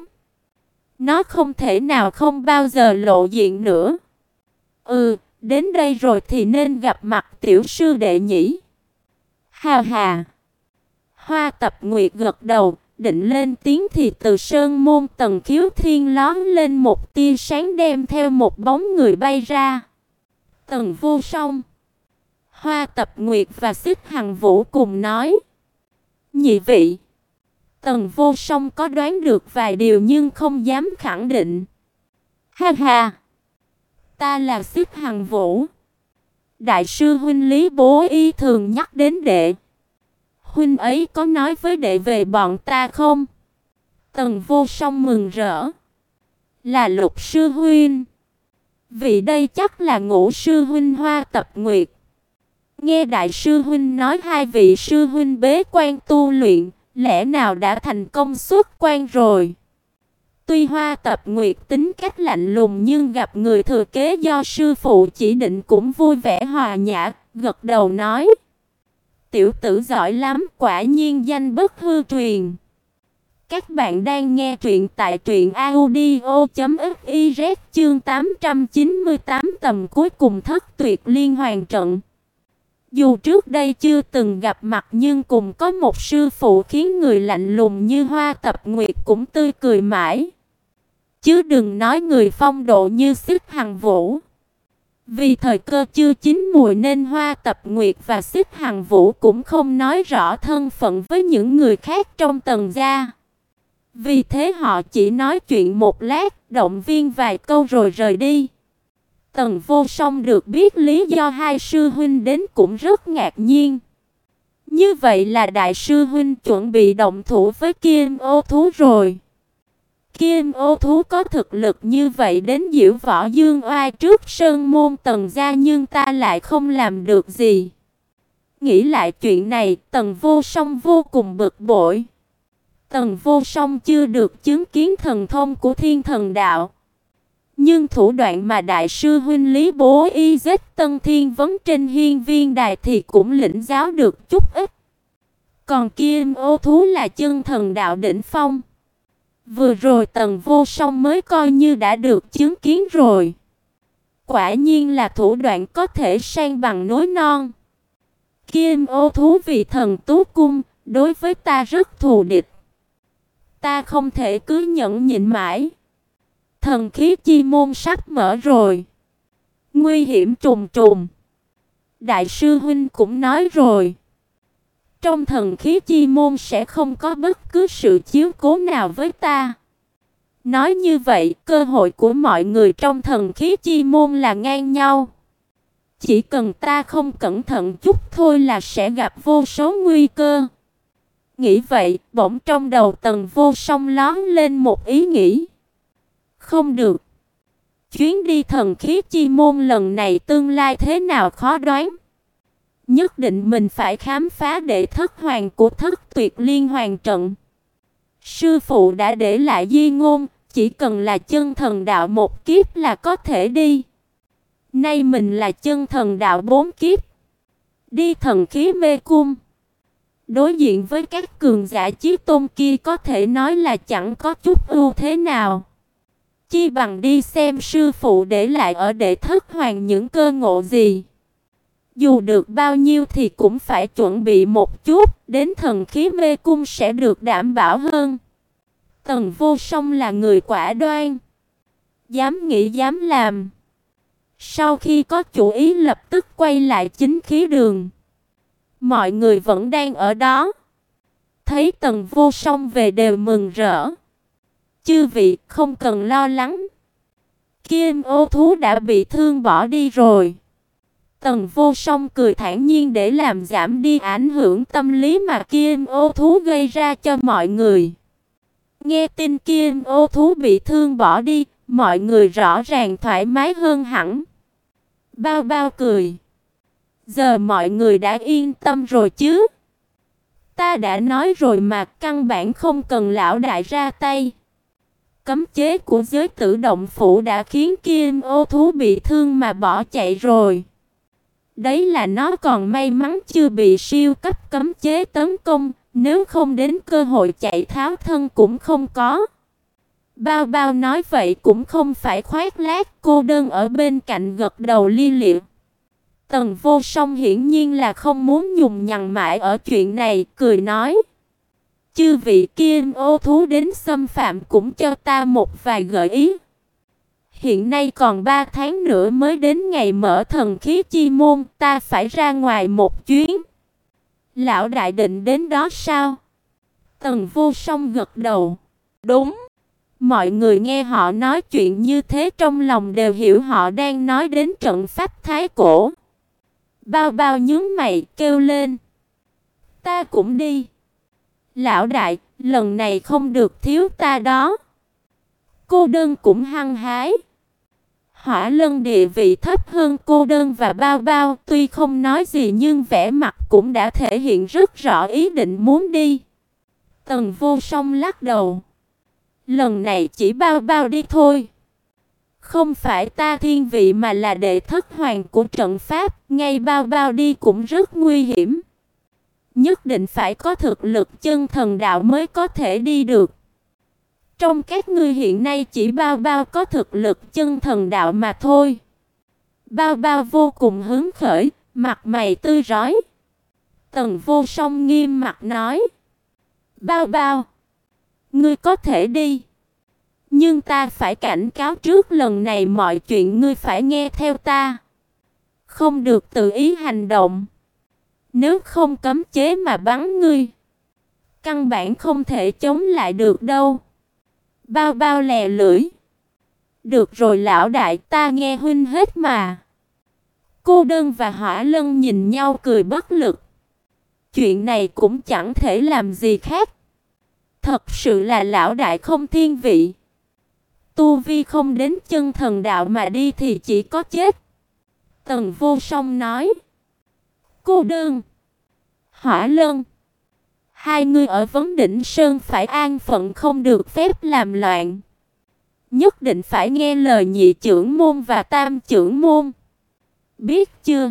Nó không thể nào không bao giờ lộ diện nữa. Ừ, đến đây rồi thì nên gặp mặt tiểu sư đệ nhỉ. Hà hà. Hoa Tập Nguyệt gật đầu, định lên tiếng thì từ sơn môn Tần Khiếu Thiên lóe lên một tia sáng đem theo một bóng người bay ra. Tần Vô Song. Hoa Tập Nguyệt và Xích Hằng Vũ cùng nói. Nhị vị. Tần Vô Song có đoán được vài điều nhưng không dám khẳng định. Ha ha. Ta là Xích Hằng Vũ. Đại sư huynh Lý Bố Y thường nhắc đến đệ. Huynh ấy có nói với đệ về bọn ta không? Tần Vô Song mừng rỡ. Là Lục sư huynh. Vị đây chắc là Ngũ sư huynh Hoa Tập Nguyệt. Nghe đại sư huynh nói hai vị sư huynh bế quan tu luyện, lẽ nào đã thành công xuất quan rồi? Tuy Hoa Tập Nguyệt tính cách lạnh lùng nhưng gặp người thừa kế do sư phụ chỉ định cũng vui vẻ hòa nhã, gật đầu nói. Tiểu tử giỏi lắm, quả nhiên danh bất hư truyền. Các bạn đang nghe truyện tại truyện audio chấm fiz chương tám trăm chín mươi tám tầm cuối cùng thất tuyệt liên hoàn trận. Dù trước đây chưa từng gặp mặt nhưng cùng có một sư phụ khiến người lạnh lùng như Hoa Tập Nguyệt cũng tươi cười mãi. Chứ đừng nói người phong độ như Xích Hằng Vũ. Vì thời cơ chưa chín mùi nên Hoa Tập Nguyệt và Xích Hằng Vũ cũng không nói rõ thân phận với những người khác trong Tần gia. Vì thế họ chỉ nói chuyện một lát, động viên vài câu rồi rời đi. Tần Vô Song được biết lý do hai sư huynh đến cũng rất ngạc nhiên. Như vậy là đại sư huynh chuẩn bị động thủ với Kim Ô thú rồi. Kim Ô thú có thực lực như vậy đến diễu võ dương oai trước sơn môn Tần gia nhưng ta lại không làm được gì. Nghĩ lại chuyện này, Tần Vô Song vô cùng bực bội. Tần Vô Song chưa được chứng kiến thần thông của Thiên Thần Đạo. Nhưng thủ đoạn mà đại sư huynh Lý Bố Y giết Tân Thiên Vấn trên hiên viên đài thì cũng lĩnh giáo được chút ít. Còn Kim Ô thú là chân thần đạo đỉnh phong. Vừa rồi Tần Vô Song mới coi như đã được chứng kiến rồi. Quả nhiên là thủ đoạn có thể san bằng núi non. Kim Ô thú vì thần tú cung, đối với ta rất thù địch. Ta không thể cứ nhẫn nhịn mãi. Thần khí chi môn sắp mở rồi. Nguy hiểm trùng trùng. Đại sư huynh cũng nói rồi. Trong thần khí chi môn sẽ không có bất cứ sự chiếu cố nào với ta. Nói như vậy, cơ hội của mọi người trong thần khí chi môn là ngang nhau. Chỉ cần ta không cẩn thận chút thôi là sẽ gặp vô số nguy cơ. Nghĩ vậy, bỗng trong đầu Tần Vô Song lóe lên một ý nghĩ. Không được. Chuyến đi thần khí chi môn lần này tương lai thế nào khó đoán. Nhất định mình phải khám phá đệ thất hoàng của thất tuyệt liên hoàn trận. Sư phụ đã để lại di ngôn, chỉ cần là chân thần đạo một kiếp là có thể đi. Nay mình là chân thần đạo bốn kiếp. Đi thần khí mê cung. Đối diện với các cường giả chí tôn kia có thể nói là chẳng có chút ưu thế nào. Chi bằng đi xem sư phụ để lại ở đệ thất hoàng những cơ ngộ gì. Dù được bao nhiêu thì cũng phải chuẩn bị một chút, đến thần khí mê cung sẽ được đảm bảo hơn. Tần Vô Song là người quả đoan, dám nghĩ dám làm. Sau khi có chủ ý lập tức quay lại chính khí đường. Mọi người vẫn đang ở đó. Thấy Tần Vô Song về đều mừng rỡ. Chư vị không cần lo lắng. Kim Ô thú đã bị thương bỏ đi rồi. Tần Vô Song cười thản nhiên để làm giảm đi ảnh hưởng tâm lý mà Kim Ô thú gây ra cho mọi người. Nghe tin Kim Ô thú bị thương bỏ đi, mọi người rõ ràng thoải mái hơn hẳn. Bao bao cười. Giờ mọi người đã yên tâm rồi chứ? Ta đã nói rồi mà, căn bản không cần lão đại ra tay. Cấm chế của giới tử động phủ đã khiến Kim Ô thú bị thương mà bỏ chạy rồi. Đấy là nó còn may mắn chưa bị siêu cấp cấm chế tấn công, nếu không đến cơ hội chạy tháo thân cũng không có. Bao Bao nói vậy cũng không phải khoác lác, cô đơn ở bên cạnh gật đầu li lịa. Tần Vô Song hiển nhiên là không muốn nhùng nhằng mãi ở chuyện này, cười nói: chư vị kia ô thú đến xâm phạm cũng cho ta một vài gợi ý. Hiện nay còn ba tháng nữa mới đến ngày mở thần khí chi môn, ta phải ra ngoài một chuyến. Lão đại định đến đó sao? Tần Vô Song gật đầu. Đúng. Mọi người nghe họ nói chuyện như thế trong lòng đều hiểu họ đang nói đến trận pháp thái cổ. Bao Bao nhướng mày kêu lên: ta cũng đi. Lão đại, lần này không được thiếu ta đó. Cô đơn cũng hăng hái. Hỏa Lân địa vị thấp hơn cô đơn và Bao Bao, tuy không nói gì nhưng vẻ mặt cũng đã thể hiện rất rõ ý định muốn đi. Tần Vô Song lắc đầu. Lần này chỉ Bao Bao đi thôi. Không phải ta thiên vị mà là đệ thất hoàng của trận pháp, ngay Bao Bao đi cũng rất nguy hiểm. Nhất định phải có thực lực chân thần đạo mới có thể đi được. Trong các ngươi hiện nay chỉ Bao Bao có thực lực chân thần đạo mà thôi. Bao Bao vô cùng hứng khởi, mặt mày tươi rói. Tần Vô Song nghiêm mặt nói: Bao Bao, ngươi có thể đi, nhưng ta phải cảnh cáo trước, lần này mọi chuyện ngươi phải nghe theo ta, không được tự ý hành động. Nếu không cấm chế mà bắn ngươi, căn bản không thể chống lại được đâu. Bao Bao lè lưỡi. Được rồi lão đại, ta nghe huynh hết mà. Cô đơn và Hỏa Lân nhìn nhau cười bất lực. Chuyện này cũng chẳng thể làm gì khác. Thật sự là lão đại không thiên vị. Tu vi không đến chân thần đạo mà đi thì chỉ có chết. Tần Vô Song nói: Cô đơn, Hỏa Lân, hai người ở Vấn Đỉnh Sơn phải an phận, không được phép làm loạn. Nhất định phải nghe lời nhị trưởng môn và tam trưởng môn. Biết chưa?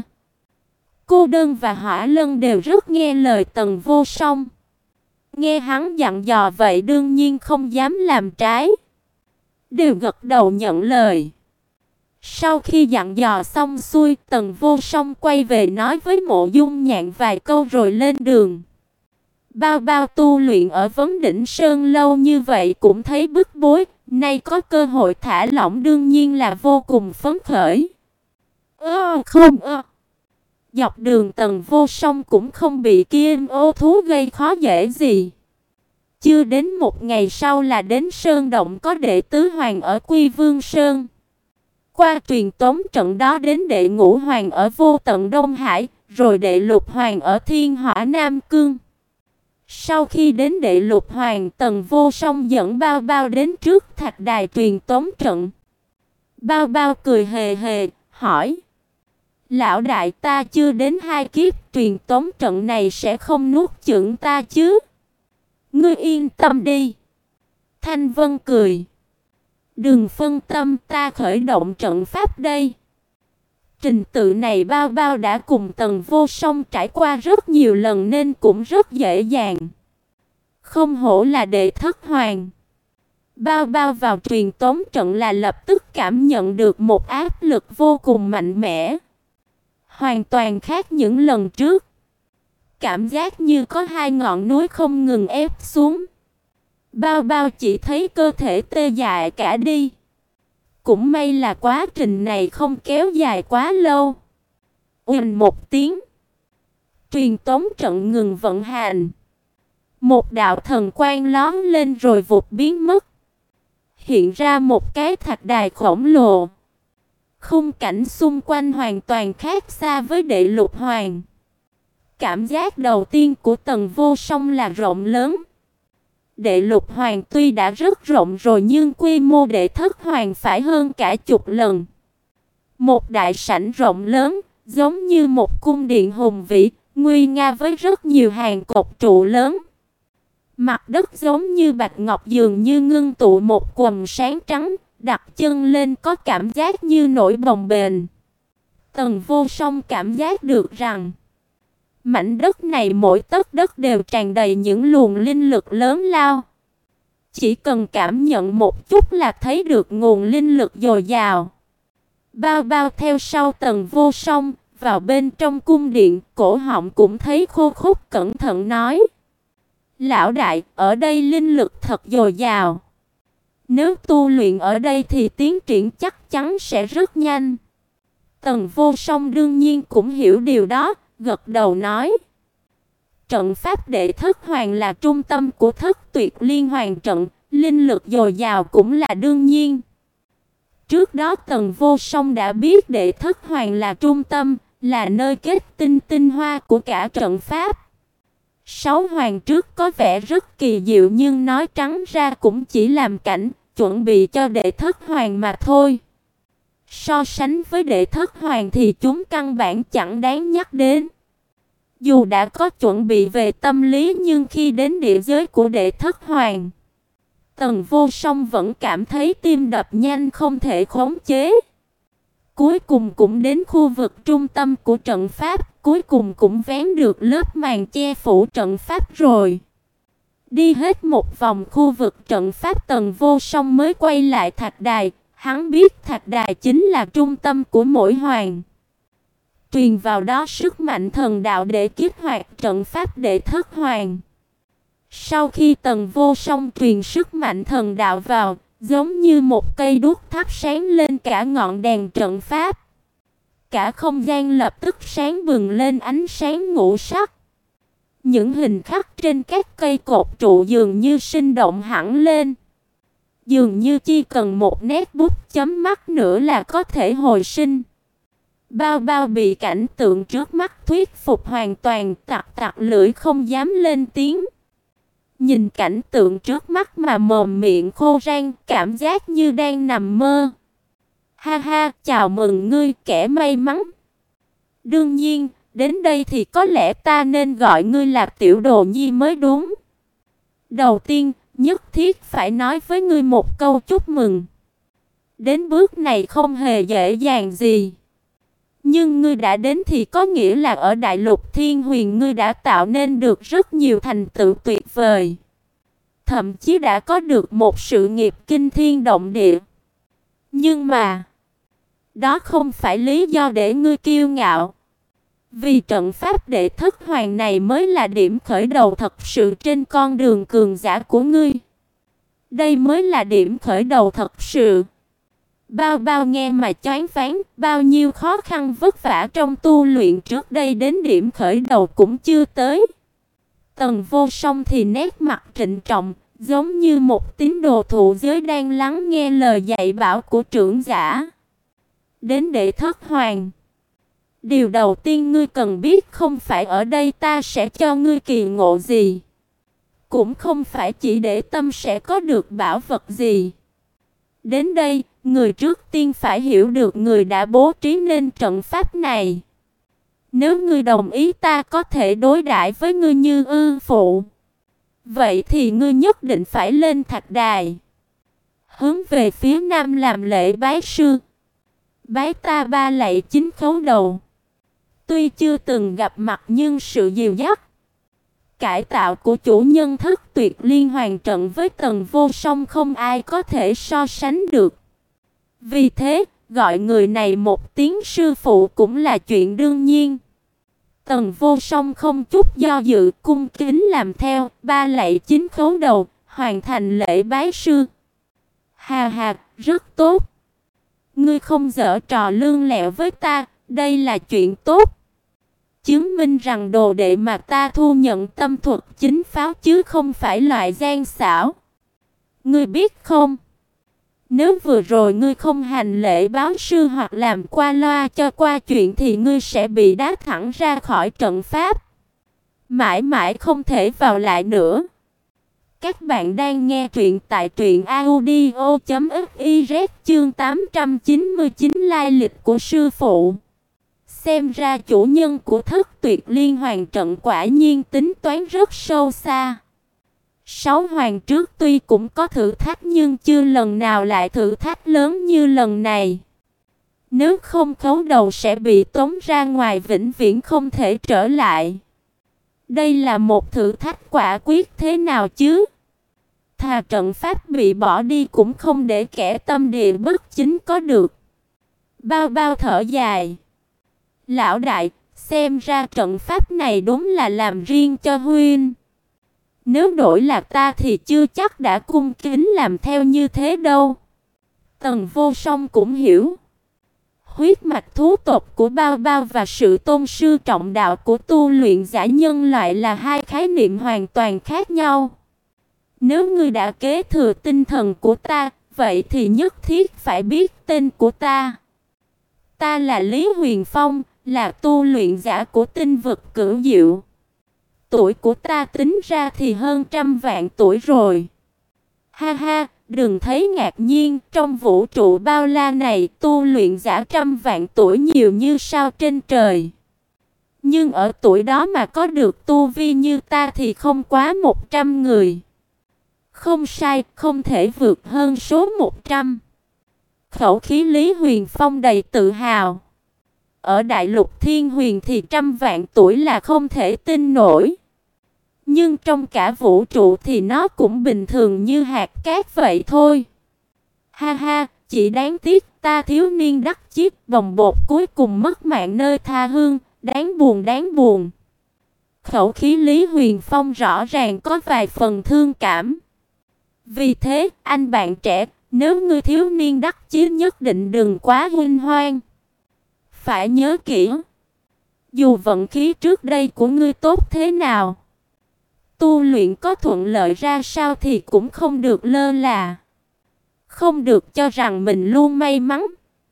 Cô đơn và Hỏa Lân đều rất nghe lời Tần Vô Song. Nghe hắn dặn dò vậy đương nhiên không dám làm trái, đều gật đầu nhận lời. Sau khi dặn dò xong xuôi, Tần Vô Song quay về nói với Mộ Dung Nhạn vài câu rồi lên đường. Bao Bao tu luyện ở Vấn Đỉnh Sơn lâu như vậy cũng thấy bức bối, nay có cơ hội thả lỏng đương nhiên là vô cùng phấn khởi. Ơ không ơ. Dọc đường Tần Vô Song cũng không bị kia ô thú gây khó dễ gì. Chưa đến một ngày sau là đến Sơn Động có đệ tứ hoàng ở Quy Vương Sơn. Qua truyền tống trận đó đến đệ ngũ hoàng ở Vô Tận Đông Hải, rồi đệ lục hoàng ở Thiên Hỏa Nam Cương. Sau khi đến đệ lục hoàng, Tần Vô Song dẫn Bao Bao đến trước thạch đài truyền tống trận. Bao Bao cười hề hề, hỏi: Lão đại, ta chưa đến hai kiếp, truyền tống trận này sẽ không nuốt chửng ta chứ? Ngươi yên tâm đi. Thanh Vân cười: Đừng phân tâm, ta khởi động trận pháp đây. Trình tự này Bao Bao đã cùng Tần Vô Song trải qua rất nhiều lần nên cũng rất dễ dàng. Không hổ là đệ thất hoàng. Bao Bao vào truyền tống trận là lập tức cảm nhận được một áp lực vô cùng mạnh mẽ, hoàn toàn khác những lần trước. Cảm giác như có hai ngọn núi không ngừng ép xuống. Bao Bao chỉ thấy cơ thể tê dại cả đi. Cũng may là quá trình này không kéo dài quá lâu. Oanh một tiếng, truyền tống trận ngừng vận hành. Một đạo thần quang lóe lên rồi vụt biến mất. Hiện ra một cái thạch đài khổng lồ. Khung cảnh xung quanh hoàn toàn khác xa với đệ lục hoàng. Cảm giác đầu tiên của Tần Vô Song là rộng lớn. Đệ lục hoàng tuy đã rất rộng rồi nhưng quy mô đệ thất hoàng phải hơn cả chục lần. Một đại sảnh rộng lớn, giống như một cung điện hùng vĩ, nguy nga với rất nhiều hàng cột trụ lớn. Mặt đất giống như bạch ngọc, dường như ngưng tụ một quầng sáng trắng, đặt chân lên có cảm giác như nổi bồng bềnh. Tần Vô Song cảm giác được rằng mảnh đất này mỗi tấc đất đều tràn đầy những luồng linh lực lớn lao. Chỉ cần cảm nhận một chút là thấy được nguồn linh lực dồi dào. Bao bao theo sau Tần Vô Song, vào bên trong cung điện, cổ họng cũng thấy khô khốc, cẩn thận nói: "Lão đại, ở đây linh lực thật dồi dào. Nếu tu luyện ở đây thì tiến triển chắc chắn sẽ rất nhanh." Tần Vô Song đương nhiên cũng hiểu điều đó, gật đầu nói: "Trận pháp đệ thất hoàng là trung tâm của thất tuyệt liên hoàn trận, linh lực dồi dào cũng là đương nhiên." Trước đó Tần Vô Song đã biết đệ thất hoàng là trung tâm, là nơi kết tinh tinh hoa của cả trận pháp. Sáu hoàng trước có vẻ rất kỳ diệu nhưng nói trắng ra cũng chỉ làm cảnh, chuẩn bị cho đệ thất hoàng mà thôi. So sánh với đệ thất hoàng thì chúng căn bản chẳng đáng nhắc đến. Dù đã có chuẩn bị về tâm lý nhưng khi đến địa giới của đệ thất hoàng, Tần Vô Song vẫn cảm thấy tim đập nhanh không thể khống chế. Cuối cùng cũng đến khu vực trung tâm của trận pháp, cuối cùng cũng vén được lớp màn che phủ trận pháp rồi. Đi hết một vòng khu vực trận pháp, Tần Vô Song mới quay lại thạch đài. Hắn biết thạch đài chính là trung tâm của mỗi hoàng. Truyền vào đó sức mạnh thần đạo để kích hoạt trận pháp đệ thất hoàng. Sau khi Tần Vô Song truyền sức mạnh thần đạo vào, giống như một cây đuốc thắp sáng lên cả ngọn đèn trận pháp. Cả không gian lập tức sáng bừng lên ánh sáng ngũ sắc. Những hình khắc trên các cây cột trụ dường như sinh động hẳn lên. Dường như chỉ cần một nét bút chấm mắt nữa là có thể hồi sinh. Bao bao bị cảnh tượng trước mắt thuyết phục hoàn toàn, tặc tặc lưỡi không dám lên tiếng. Nhìn cảnh tượng trước mắt mà mồm miệng khô rang, cảm giác như đang nằm mơ. Ha ha, chào mừng ngươi kẻ may mắn. Đương nhiên, đến đây thì có lẽ ta nên gọi ngươi là tiểu đồ nhi mới đúng. Đầu tiên, nhất thiết phải nói với ngươi một câu chúc mừng. Đến bước này không hề dễ dàng gì. Nhưng ngươi đã đến thì có nghĩa là ở Đại Lục Thiên Huyền ngươi đã tạo nên được rất nhiều thành tựu tuyệt vời. Thậm chí đã có được một sự nghiệp kinh thiên động địa. Nhưng mà, đó không phải lý do để ngươi kiêu ngạo. Vì trận pháp đệ thất hoàng này mới là điểm khởi đầu thật sự trên con đường cường giả của ngươi. Đây mới là điểm khởi đầu thật sự. Bao bao nghe mà choáng váng, bao nhiêu khó khăn vất vả trong tu luyện trước đây đến điểm khởi đầu cũng chưa tới. Tần Vô Song thì nét mặt trịnh trọng, giống như một tín đồ thụ giới đang lắng nghe lời dạy bảo của trưởng giả. Đến đệ thất hoàng, điều đầu tiên ngươi cần biết không phải ở đây ta sẽ cho ngươi kỳ ngộ gì. Cũng không phải chỉ để tâm sẽ có được bảo vật gì. Đến đây, người trước tiên phải hiểu được người đã bố trí nên trận pháp này. Nếu ngươi đồng ý ta có thể đối đãi với ngươi như ư phụ. Vậy thì ngươi nhất định phải lên thạch đài. Hướng về phía nam làm lễ bái sư. Bái ta ba lạy chín khấu đầu. Tuy chưa từng gặp mặt nhưng sự dìu dắt, cải tạo của chủ nhân thất tuyệt liên hoàn trận với Tần Vô Song không ai có thể so sánh được. Vì thế, gọi người này một tiếng sư phụ cũng là chuyện đương nhiên. Tần Vô Song không chút do dự cung kính làm theo, ba lạy chín khấu đầu, hoàn thành lễ bái sư. Hà hà, rất tốt. Ngươi không giở trò lương lẹo với ta, đây là chuyện tốt. Chứng minh rằng đồ đệ mà ta thu nhận tâm thuật chính pháo chứ không phải loại gian xảo. Ngươi biết không? Nếu vừa rồi ngươi không hành lễ báo sư hoặc làm qua loa cho qua chuyện thì ngươi sẽ bị đá thẳng ra khỏi trận pháp. Mãi mãi không thể vào lại nữa. Các bạn đang nghe truyện tại truyện audio chấm fiz chương tám trăm chín mươi chín lai lịch của sư phụ. Xem ra chủ nhân của thất tuyệt liên hoàn trận quả nhiên tính toán rất sâu xa. Sáu hoàng trước tuy cũng có thử thách nhưng chưa lần nào lại thử thách lớn như lần này. Nếu không khấu đầu sẽ bị tống ra ngoài vĩnh viễn không thể trở lại. Đây là một thử thách quả quyết thế nào chứ? Thà trận pháp bị bỏ đi cũng không để kẻ tâm địa bất chính có được. Bao bao thở dài. Lão đại, xem ra trận pháp này đúng là làm riêng cho huynh. Nếu đổi là ta thì chưa chắc đã cung kính làm theo như thế đâu. Tần Vô Song cũng hiểu. Huyết mạch thú tộc của Bao Bao và sự tôn sư trọng đạo của tu luyện giả nhân loại là hai khái niệm hoàn toàn khác nhau. Nếu ngươi đã kế thừa tinh thần của ta, vậy thì nhất thiết phải biết tên của ta. Ta là Lý Huyền Phong, là tu luyện giả của tinh vực cửu diệu. Tuổi của ta tính ra thì hơn trăm vạn tuổi rồi. Ha ha, đừng thấy ngạc nhiên, trong vũ trụ bao la này tu luyện giả trăm vạn tuổi nhiều như sao trên trời. Nhưng ở tuổi đó mà có được tu vi như ta thì không quá một trăm người. Không sai, không thể vượt hơn số một trăm. Khẩu khí Lý Huyền Phong đầy tự hào. Ở đại lục Thiên Huyền thì trăm vạn tuổi là không thể tin nổi. Nhưng trong cả vũ trụ thì nó cũng bình thường như hạt cát vậy thôi. Ha ha, chỉ đáng tiếc ta thiếu niên đắc chí, bồng bột cuối cùng mất mạng nơi tha hương, đáng buồn đáng buồn. Khẩu khí Lý Huyền Phong rõ ràng có vài phần thương cảm. Vì thế, anh bạn trẻ, nếu ngươi thiếu niên đắc chí nhất định đừng quá huynh hoang. Phải nhớ kỹ, dù vận khí trước đây của ngươi tốt thế nào, tu luyện có thuận lợi ra sao thì cũng không được lơ là. Không được cho rằng mình luôn may mắn.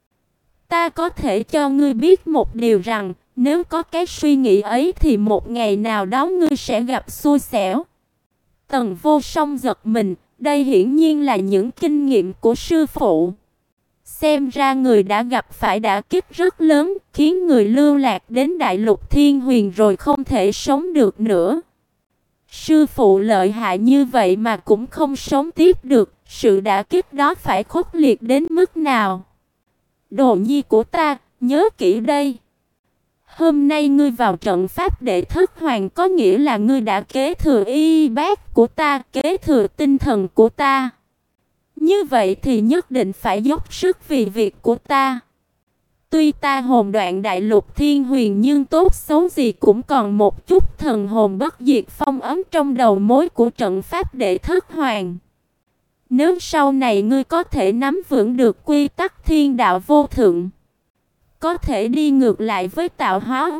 Ta có thể cho ngươi biết một điều rằng, nếu có cái suy nghĩ ấy thì một ngày nào đó ngươi sẽ gặp xui xẻo. Tần Vô Song giật mình, đây hiển nhiên là những kinh nghiệm của sư phụ. Xem ra người đã gặp phải đả kích rất lớn, khiến người lưu lạc đến đại lục Thiên Huyền rồi không thể sống được nữa. Sư phụ lợi hại như vậy mà cũng không sống tiếp được, sự đả kích đó phải khốc liệt đến mức nào? Đồ nhi của ta, nhớ kỹ đây. Hôm nay ngươi vào trận pháp đệ thất hoàng có nghĩa là ngươi đã kế thừa y bát của ta, kế thừa tinh thần của ta. Như vậy thì nhất định phải dốc sức vì việc của ta. Tuy ta hồn đoạn đại lục Thiên Huyền nhưng tốt xấu gì cũng còn một chút thần hồn bất diệt phong ấn trong đầu mối của trận pháp đệ thất hoàng. Nếu sau này ngươi có thể nắm vững được quy tắc thiên đạo vô thượng, có thể đi ngược lại với tạo hóa,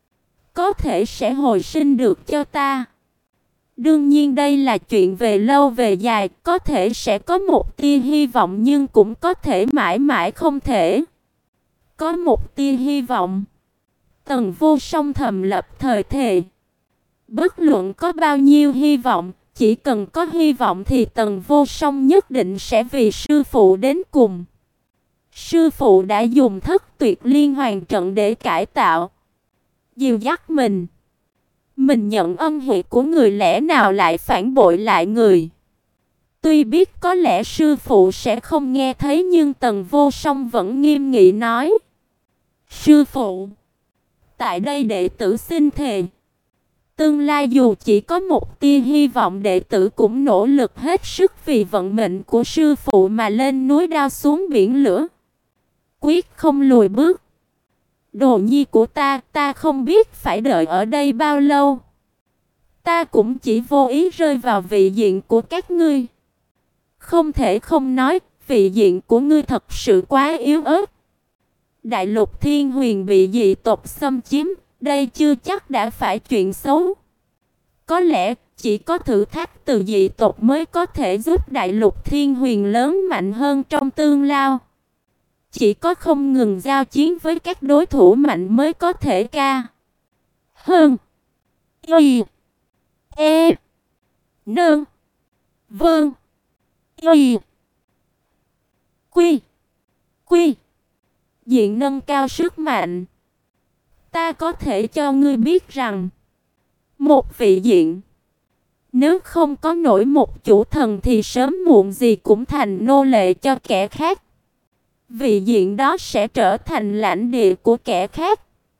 có thể sẽ hồi sinh được cho ta. Đương nhiên đây là chuyện về lâu về dài, có thể sẽ có một tia hy vọng nhưng cũng có thể mãi mãi không thể. Có một tia hy vọng. Tần Vô Song thầm lập thời thề. Bất luận có bao nhiêu hy vọng, chỉ cần có hy vọng thì Tần Vô Song nhất định sẽ vì sư phụ đến cùng. Sư phụ đã dùng thất tuyệt liên hoàn trận để cải tạo, dìu dắt mình. Mình nhận ân huệ của người lẽ nào lại phản bội lại người. Tuy biết có lẽ sư phụ sẽ không nghe thấy nhưng Tần Vô Song vẫn nghiêm nghị nói. Sư phụ, tại đây đệ tử xin thề. Tương lai dù chỉ có một tia hy vọng đệ tử cũng nỗ lực hết sức vì vận mệnh của sư phụ mà lên núi đao xuống biển lửa. Quyết không lùi bước. Đồ nhi của ta, ta không biết phải đợi ở đây bao lâu. Ta cũng chỉ vô ý rơi vào vị diện của các ngươi. Không thể không nói, vị diện của ngươi thật sự quá yếu ớt. Đại lục Thiên Huyền bị dị tộc xâm chiếm, đây chưa chắc đã phải chuyện xấu. Có lẽ chỉ có thử thách từ dị tộc mới có thể giúp Đại lục Thiên Huyền lớn mạnh hơn trong tương lai. Chỉ có không ngừng giao chiến với các đối thủ mạnh mới có thể ca hơn y e nương vương y quy quy diện nâng cao sức mạnh. Ta có thể cho ngươi biết rằng một vị diện nếu không có nổi một chủ thần thì sớm muộn gì cũng thành nô lệ cho kẻ khác. vị diện đó sẽ trở thành lãnh địa của kẻ khác.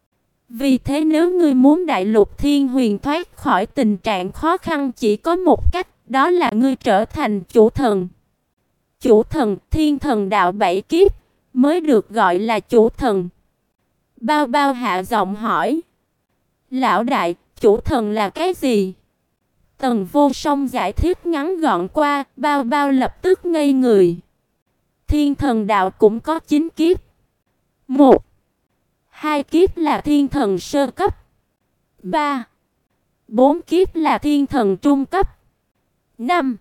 Vì thế nếu ngươi muốn đại lục Thiên Huyền thoát khỏi tình trạng khó khăn chỉ có một cách, đó là ngươi trở thành chủ thần. Chủ thần, thiên thần đạo bảy kiếp, mới được gọi là chủ thần. Bao Bao hạ giọng hỏi. Lão đại, chủ thần là cái gì? Tần Vô Song giải thích ngắn gọn qua, Bao Bao lập tức ngây người. Thiên thần đạo cũng có chín kiếp. Một, hai kiếp là thiên thần sơ cấp. Ba, bốn kiếp là thiên thần trung cấp. Năm,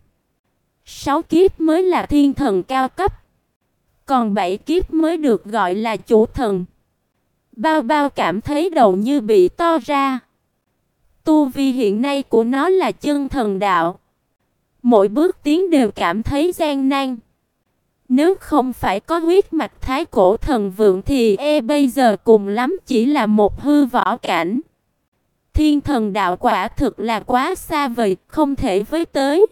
sáu kiếp mới là thiên thần cao cấp. Còn bảy kiếp mới được gọi là chủ thần. Bao Bao cảm thấy đầu như bị to ra. Tu vi hiện nay của nó là chân thần đạo. Mỗi bước tiến đều cảm thấy gian nan. Nếu không phải có huyết mạch thái cổ thần vượng thì e bây giờ cùng lắm chỉ là một hư võ cảnh. Thiên thần đạo quả thực là quá xa vời, không thể với tới.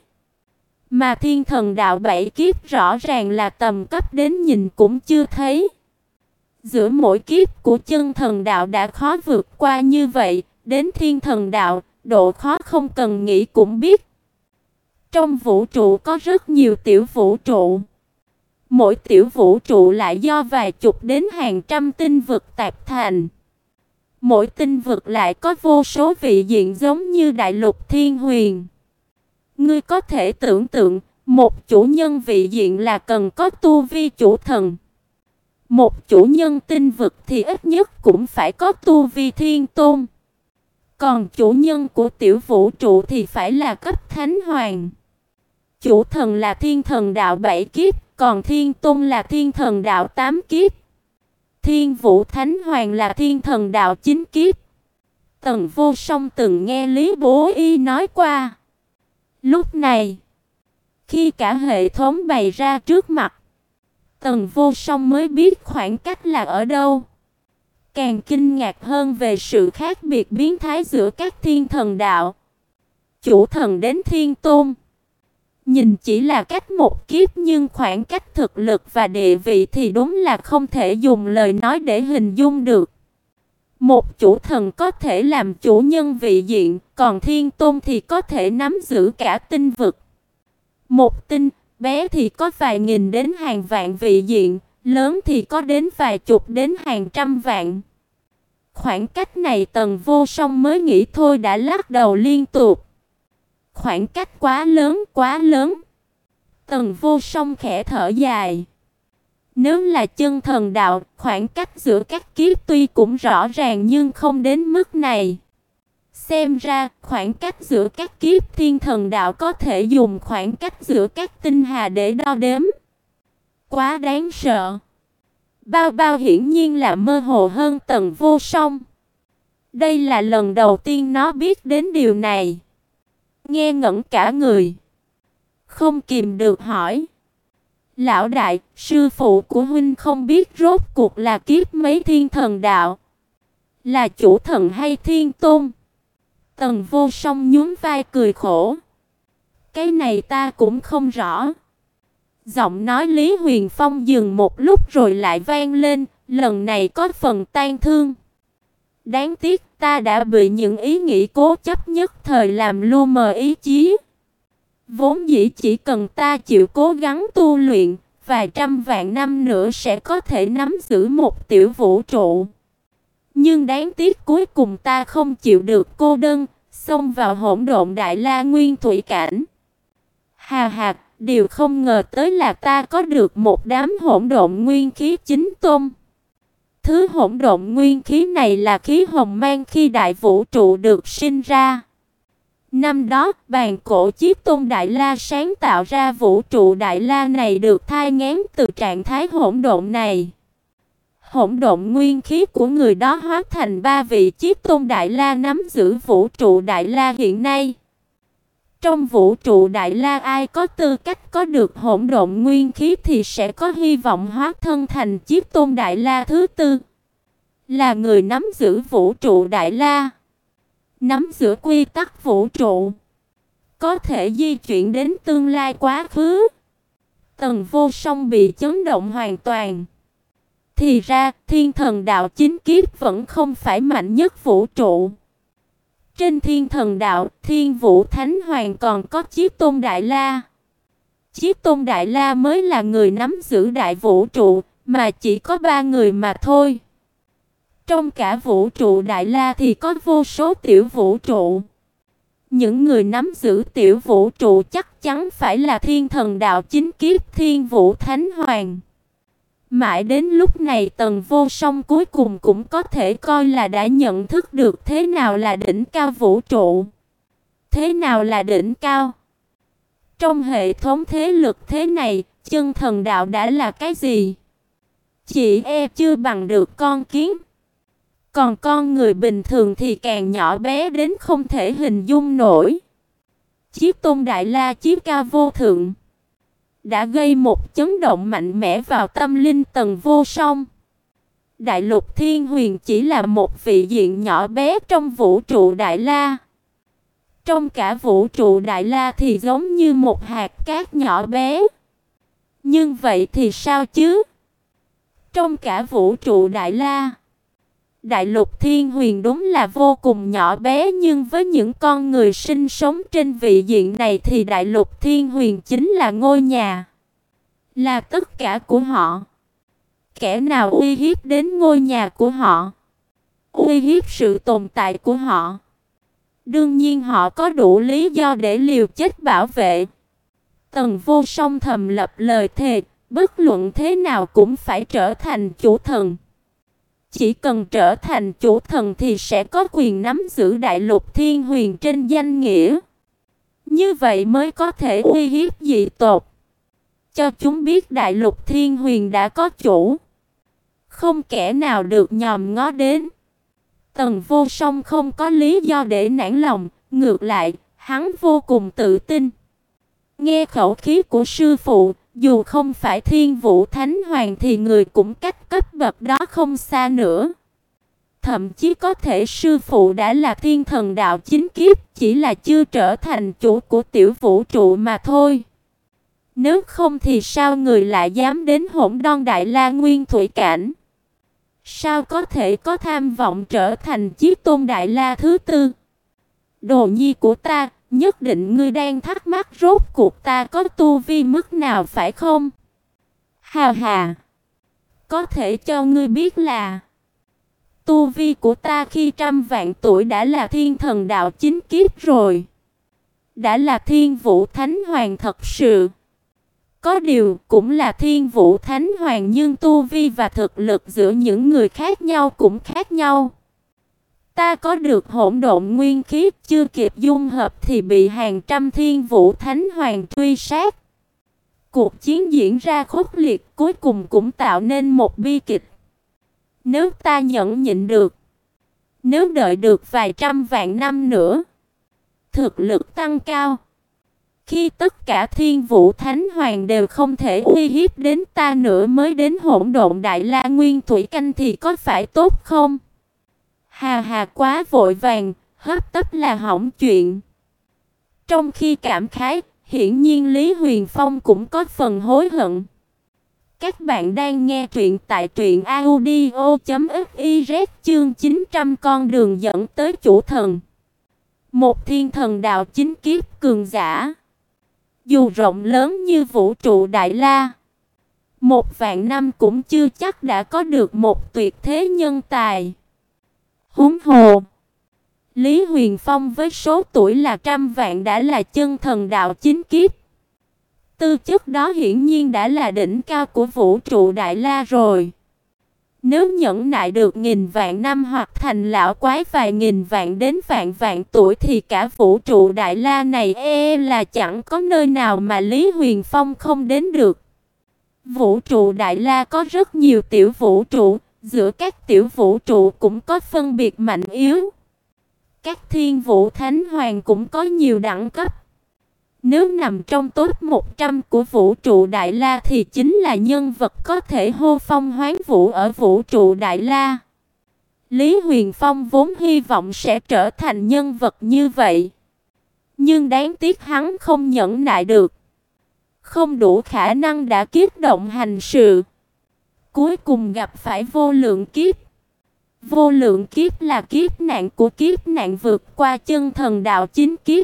Mà thiên thần đạo bảy kiếp rõ ràng là tầm cấp đến nhìn cũng chưa thấy. Giữa mỗi kiếp của chân thần đạo đã khó vượt qua như vậy, đến thiên thần đạo, độ khó không cần nghĩ cũng biết. Trong vũ trụ có rất nhiều tiểu vũ trụ. Mỗi tiểu vũ trụ lại do vài chục đến hàng trăm tinh vực tạp thành. Mỗi tinh vực lại có vô số vị diện giống như đại lục Thiên Huyền. Ngươi có thể tưởng tượng, một chủ nhân vị diện là cần có tu vi chủ thần. Một chủ nhân tinh vực thì ít nhất cũng phải có tu vi thiên tôn. Còn chủ nhân của tiểu vũ trụ thì phải là cấp thánh hoàng. Chủ thần là thiên thần đạo bảy kiếp, còn thiên tôn là thiên thần đạo tám kiếp. Thiên vũ thánh hoàng là thiên thần đạo chín kiếp. Tần Vô Song từng nghe Lý Bố Y nói qua. Lúc này, khi cả hệ thống bày ra trước mặt, Tần Vô Song mới biết khoảng cách là ở đâu. Càng kinh ngạc hơn về sự khác biệt biến thái giữa các thiên thần đạo. Chủ thần đến thiên tôn, nhìn chỉ là cách một kiếp nhưng khoảng cách thực lực và địa vị thì đúng là không thể dùng lời nói để hình dung được. Một chủ thần có thể làm chủ nhân vị diện, còn thiên tôn thì có thể nắm giữ cả tinh vực. Một tinh, bé thì có vài nghìn đến hàng vạn vị diện, lớn thì có đến vài chục đến hàng trăm vạn. Khoảng cách này Tần Vô Song mới nghĩ thôi đã lắc đầu liên tục. Khoảng cách quá lớn, quá lớn. Tần Vô Song khẽ thở dài. Nếu là chân thần đạo, khoảng cách giữa các kiếp tuy cũng rõ ràng nhưng không đến mức này. Xem ra, khoảng cách giữa các kiếp thiên thần đạo có thể dùng khoảng cách giữa các tinh hà để đo đếm. Quá đáng sợ. Bao Bao hiển nhiên là mơ hồ hơn Tần Vô Song. Đây là lần đầu tiên nó biết đến điều này. Nghe ngẩn cả người. Không kìm được hỏi. Lão đại, sư phụ của huynh không biết rốt cuộc là kiếp mấy thiên thần đạo? Là chủ thần hay thiên tôn? Tần Vô Song nhún vai cười khổ. Cái này ta cũng không rõ. Giọng nói Lý Huyền Phong dừng một lúc rồi lại vang lên, lần này có phần tan thương. Đáng tiếc ta đã bị những ý nghĩ cố chấp nhất thời làm lu mờ ý chí. Vốn dĩ chỉ cần ta chịu cố gắng tu luyện, vài trăm vạn năm nữa sẽ có thể nắm giữ một tiểu vũ trụ. Nhưng đáng tiếc cuối cùng ta không chịu được cô đơn, xông vào hỗn độn đại la nguyên thủy cảnh. Hà hà, điều không ngờ tới là ta có được một đám hỗn độn nguyên khí chính tôn. Thứ hỗn độn nguyên khí này là khí hồng mang khi đại vũ trụ được sinh ra. Năm đó, bàn cổ Chiếc Tôn Đại La sáng tạo ra vũ trụ Đại La này được thai nghén từ trạng thái hỗn độn này. Hỗn độn nguyên khí của người đó hóa thành ba vị Chiếc Tôn Đại La nắm giữ vũ trụ Đại La hiện nay. Trong vũ trụ Đại La ai có tư cách có được hỗn độn nguyên khí thì sẽ có hy vọng hóa thân thành Chiếc Tôn Đại La thứ tư. Là người nắm giữ vũ trụ Đại La. Nắm giữ quy tắc vũ trụ. Có thể di chuyển đến tương lai quá khứ. Tần Vô Song bị chấn động hoàn toàn. Thì ra, Thiên Thần Đạo chính kiếp vẫn không phải mạnh nhất vũ trụ. Trên Thiên Thần Đạo, Thiên Vũ Thánh Hoàng còn có Chí Tôn Đại La. Chí Tôn Đại La mới là người nắm giữ đại vũ trụ, mà chỉ có ba người mà thôi. Trong cả vũ trụ Đại La thì có vô số tiểu vũ trụ. Những người nắm giữ tiểu vũ trụ chắc chắn phải là Thiên Thần Đạo chính kiếp Thiên Vũ Thánh Hoàng. Mãi đến lúc này Tần Vô Song cuối cùng cũng có thể coi là đã nhận thức được thế nào là đỉnh cao vũ trụ. Thế nào là đỉnh cao? Trong hệ thống thế lực thế này, chân thần đạo đã là cái gì? Chỉ e chưa bằng được con kiến. Còn con người bình thường thì càng nhỏ bé đến không thể hình dung nổi. Chí Tôn Đại La chí cao vô thượng đã gây một chấn động mạnh mẽ vào tâm linh Tần Vô Song. Đại lục Thiên Huyền chỉ là một vị diện nhỏ bé trong vũ trụ Đại La. Trong cả vũ trụ Đại La thì giống như một hạt cát nhỏ bé. Nhưng vậy thì sao chứ? Trong cả vũ trụ Đại La, Đại lục Thiên Huyền đúng là vô cùng nhỏ bé, nhưng với những con người sinh sống trên vị diện này thì Đại lục Thiên Huyền chính là ngôi nhà, là tất cả của họ. Kẻ nào uy hiếp đến ngôi nhà của họ, uy hiếp sự tồn tại của họ, đương nhiên họ có đủ lý do để liều chết bảo vệ. Tần Vô Song thầm lập lời thề, bất luận thế nào cũng phải trở thành chủ thần. Chỉ cần trở thành chủ thần thì sẽ có quyền nắm giữ đại lục Thiên Huyền trên danh nghĩa. Như vậy mới có thể uy hiếp dị tộc, cho chúng biết đại lục Thiên Huyền đã có chủ, không kẻ nào được nhòm ngó đến. Tần Vô Song không có lý do để nản lòng, ngược lại, hắn vô cùng tự tin. Nghe khẩu khí của sư phụ, dù không phải Thiên Vũ Thánh Hoàng thì người cũng cách cấp bậc đó không xa nữa. Thậm chí có thể sư phụ đã là Thiên Thần Đạo chính kiếp, chỉ là chưa trở thành chủ của tiểu vũ trụ mà thôi. Nếu không thì sao người lại dám đến Hỗn Đon Đại La Nguyên Thủy Cảnh? Sao có thể có tham vọng trở thành Chí Tôn Đại La thứ tư? Đồ nhi của ta, nhất định ngươi đang thắc mắc rốt cuộc ta có tu vi mức nào phải không? Hà hà, có thể cho ngươi biết là tu vi của ta khi trăm vạn tuổi đã là Thiên Thần Đạo chính kiếp rồi, đã là Thiên Vũ Thánh Hoàng thật sự. Có điều cũng là Thiên Vũ Thánh Hoàng, nhưng tu vi và thực lực giữa những người khác nhau cũng khác nhau. Ta có được hỗn độn nguyên khí, chưa kịp dung hợp thì bị hàng trăm Thiên Vũ Thánh Hoàng truy sát. Cuộc chiến diễn ra khốc liệt, cuối cùng cũng tạo nên một bi kịch. Nếu ta nhẫn nhịn được, nếu đợi được vài trăm vạn năm nữa, thực lực tăng cao, khi tất cả Thiên Vũ Thánh Hoàng đều không thể uy hiếp đến ta nữa mới đến Hỗn Độn Đại La Nguyên Thủy Canh thì có phải tốt không? Hà hà, quá vội vàng, hấp tấp là hỏng chuyện. Trong khi cảm khái, hiển nhiên Lý Huyền Phong cũng có phần hối hận. Các bạn đang nghe truyện tại truyện audio chấm fiz, chương chín trăm con đường dẫn tới chủ thần. Một Thiên Thần Đạo chính kiếp cường giả. Dù rộng lớn như vũ trụ Đại La, một vạn năm cũng chưa chắc đã có được một tuyệt thế nhân tài. Huống hồ, Lý Huyền Phong với số tuổi là trăm vạn đã là chân thần đạo chính kiếp. Tư chất đó hiển nhiên đã là đỉnh cao của vũ trụ Đại La rồi. Nếu nhẫn nại được nghìn vạn năm hoặc thành lão quái vài nghìn vạn đến vạn vạn tuổi thì cả vũ trụ Đại La này e là chẳng có nơi nào mà Lý Huyền Phong không đến được. Vũ trụ Đại La có rất nhiều tiểu vũ trụ, giữa các tiểu vũ trụ cũng có phân biệt mạnh yếu. Các Thiên Vũ Thánh Hoàng cũng có nhiều đẳng cấp. Nếu nằm trong top một trăm của vũ trụ Đại La thì chính là nhân vật có thể hô phong hoán vũ ở vũ trụ Đại La. Lý Huyền Phong vốn hy vọng sẽ trở thành nhân vật như vậy, nhưng đáng tiếc hắn không nhẫn nại được, không đủ khả năng đã kích động hành sự. cuối cùng gặp phải vô lượng kiếp. Vô lượng kiếp là kiếp nạn của kiếp nạn vượt qua chân thần đạo chính kiếp.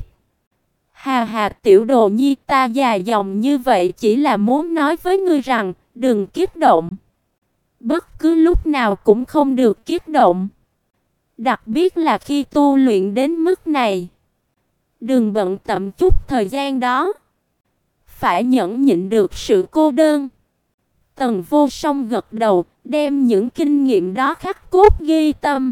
Hà hà tiểu đồ nhi, ta dài dòng như vậy chỉ là muốn nói với ngươi rằng, đừng kích động. Bất cứ lúc nào cũng không được kích động. Đặc biệt là khi tu luyện đến mức này. Đừng bận tâm chút thời gian đó. Phải nhẫn nhịn được sự cô đơn. Tần Vô Song gật đầu, đem những kinh nghiệm đó khắc cốt ghi tâm.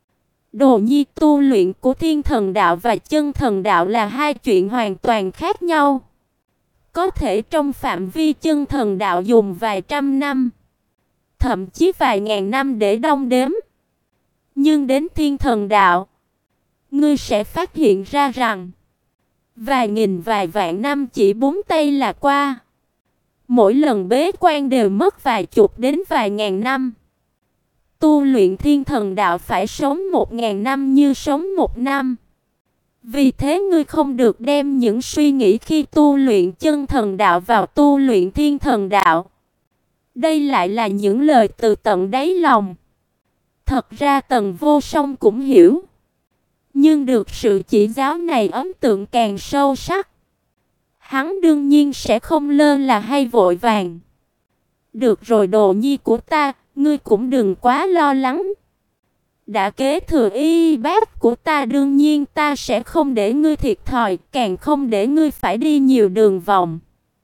Đồ nhi, tu luyện của thiên thần đạo và chân thần đạo là hai chuyện hoàn toàn khác nhau. Có thể trong phạm vi chân thần đạo dùng vài trăm năm, thậm chí vài ngàn năm để đong đếm. Nhưng đến thiên thần đạo, ngươi sẽ phát hiện ra rằng vài nghìn vài vạn năm chỉ búng tay là qua. Mỗi lần bế quan đều mất vài chục đến vài ngàn năm. Tu luyện thiên thần đạo phải sống một ngàn năm như sống một năm. Vì thế ngươi không được đem những suy nghĩ khi tu luyện chân thần đạo vào tu luyện thiên thần đạo. Đây lại là những lời từ tận đáy lòng. Thật ra Tần Vô Song cũng hiểu. Nhưng được sự chỉ giáo này ấn tượng càng sâu sắc. Hắn đương nhiên sẽ không lơ là hay vội vàng. Được rồi đồ nhi của ta, ngươi cũng đừng quá lo lắng. Đã kế thừa y bát của ta, đương nhiên ta sẽ không để ngươi thiệt thòi, càng không để ngươi phải đi nhiều đường vòng.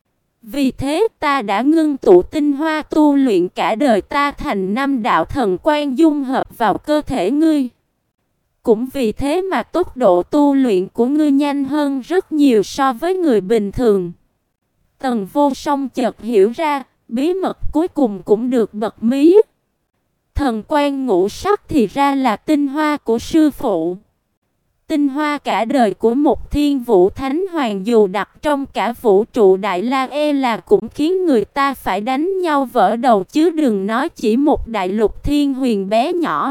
Vì thế ta đã ngưng tụ tinh hoa tu luyện cả đời ta thành năm đạo thần quan dung hợp vào cơ thể ngươi. Cũng vì thế mà tốc độ tu luyện của ngươi nhanh hơn rất nhiều so với người bình thường. Tần Vô Song chợt hiểu ra, bí mật cuối cùng cũng được bật mí. Thần quan ngũ sắc thì ra là tinh hoa của sư phụ. Tinh hoa cả đời của một thiên vũ thánh hoàng dù đặt trong cả vũ trụ Đại La e là cũng khiến người ta phải đánh nhau vỡ đầu, chứ đừng nói chỉ một đại lục thiên huyền bé nhỏ.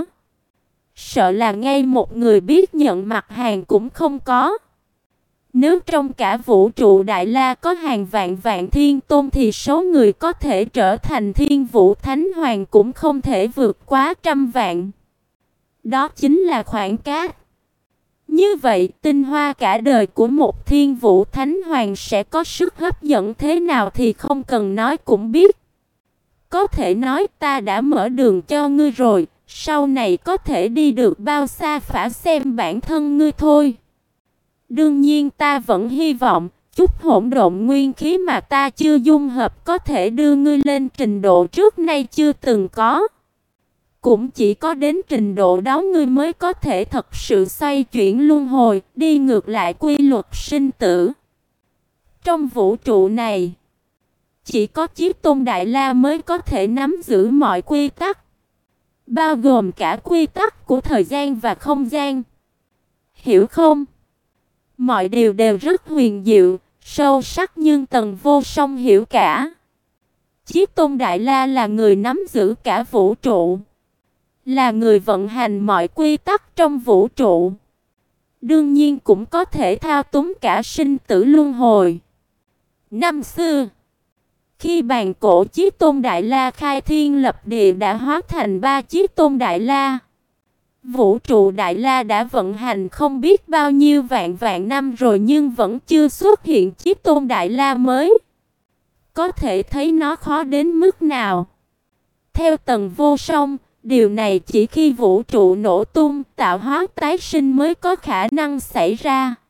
Sợ là ngay một người biết nhận mặt hàng cũng không có. Nếu trong cả vũ trụ Đại La có hàng vạn vạn thiên tôn thì số người có thể trở thành thiên vũ thánh hoàng cũng không thể vượt quá trăm vạn. Đó chính là khoảng cách. Như vậy, tinh hoa cả đời của một thiên vũ thánh hoàng sẽ có sức hấp dẫn thế nào thì không cần nói cũng biết. Có thể nói ta đã mở đường cho ngươi rồi, sau này có thể đi được bao xa phải xem bản thân ngươi thôi. Đương nhiên ta vẫn hy vọng, chút hỗn độn nguyên khí mà ta chưa dung hợp có thể đưa ngươi lên trình độ trước nay chưa từng có. Cũng chỉ có đến trình độ đó ngươi mới có thể thật sự xoay chuyển luân hồi, đi ngược lại quy luật sinh tử. Trong vũ trụ này, chỉ có Chí Tôn Đại La mới có thể nắm giữ mọi quy tắc, bao gồm cả quy tắc của thời gian và không gian. Hiểu không? Mọi điều đều rất huyền diệu, sâu sắc nhưng Tần Vô Song hiểu cả. Chí Tôn Đại La là người nắm giữ cả vũ trụ, là người vận hành mọi quy tắc trong vũ trụ. Đương nhiên cũng có thể thao túng cả sinh tử luân hồi. Năm xưa, khi bàn cổ Chí Tôn Đại La khai thiên lập địa đã hóa thành ba Chí Tôn Đại La. Vũ trụ Đại La đã vận hành không biết bao nhiêu vạn vạn năm rồi nhưng vẫn chưa xuất hiện Chí Tôn Đại La mới. Có thể thấy nó khó đến mức nào. Theo Tần Vô Song, điều này chỉ khi vũ trụ nổ tung, tạo hóa tái sinh mới có khả năng xảy ra.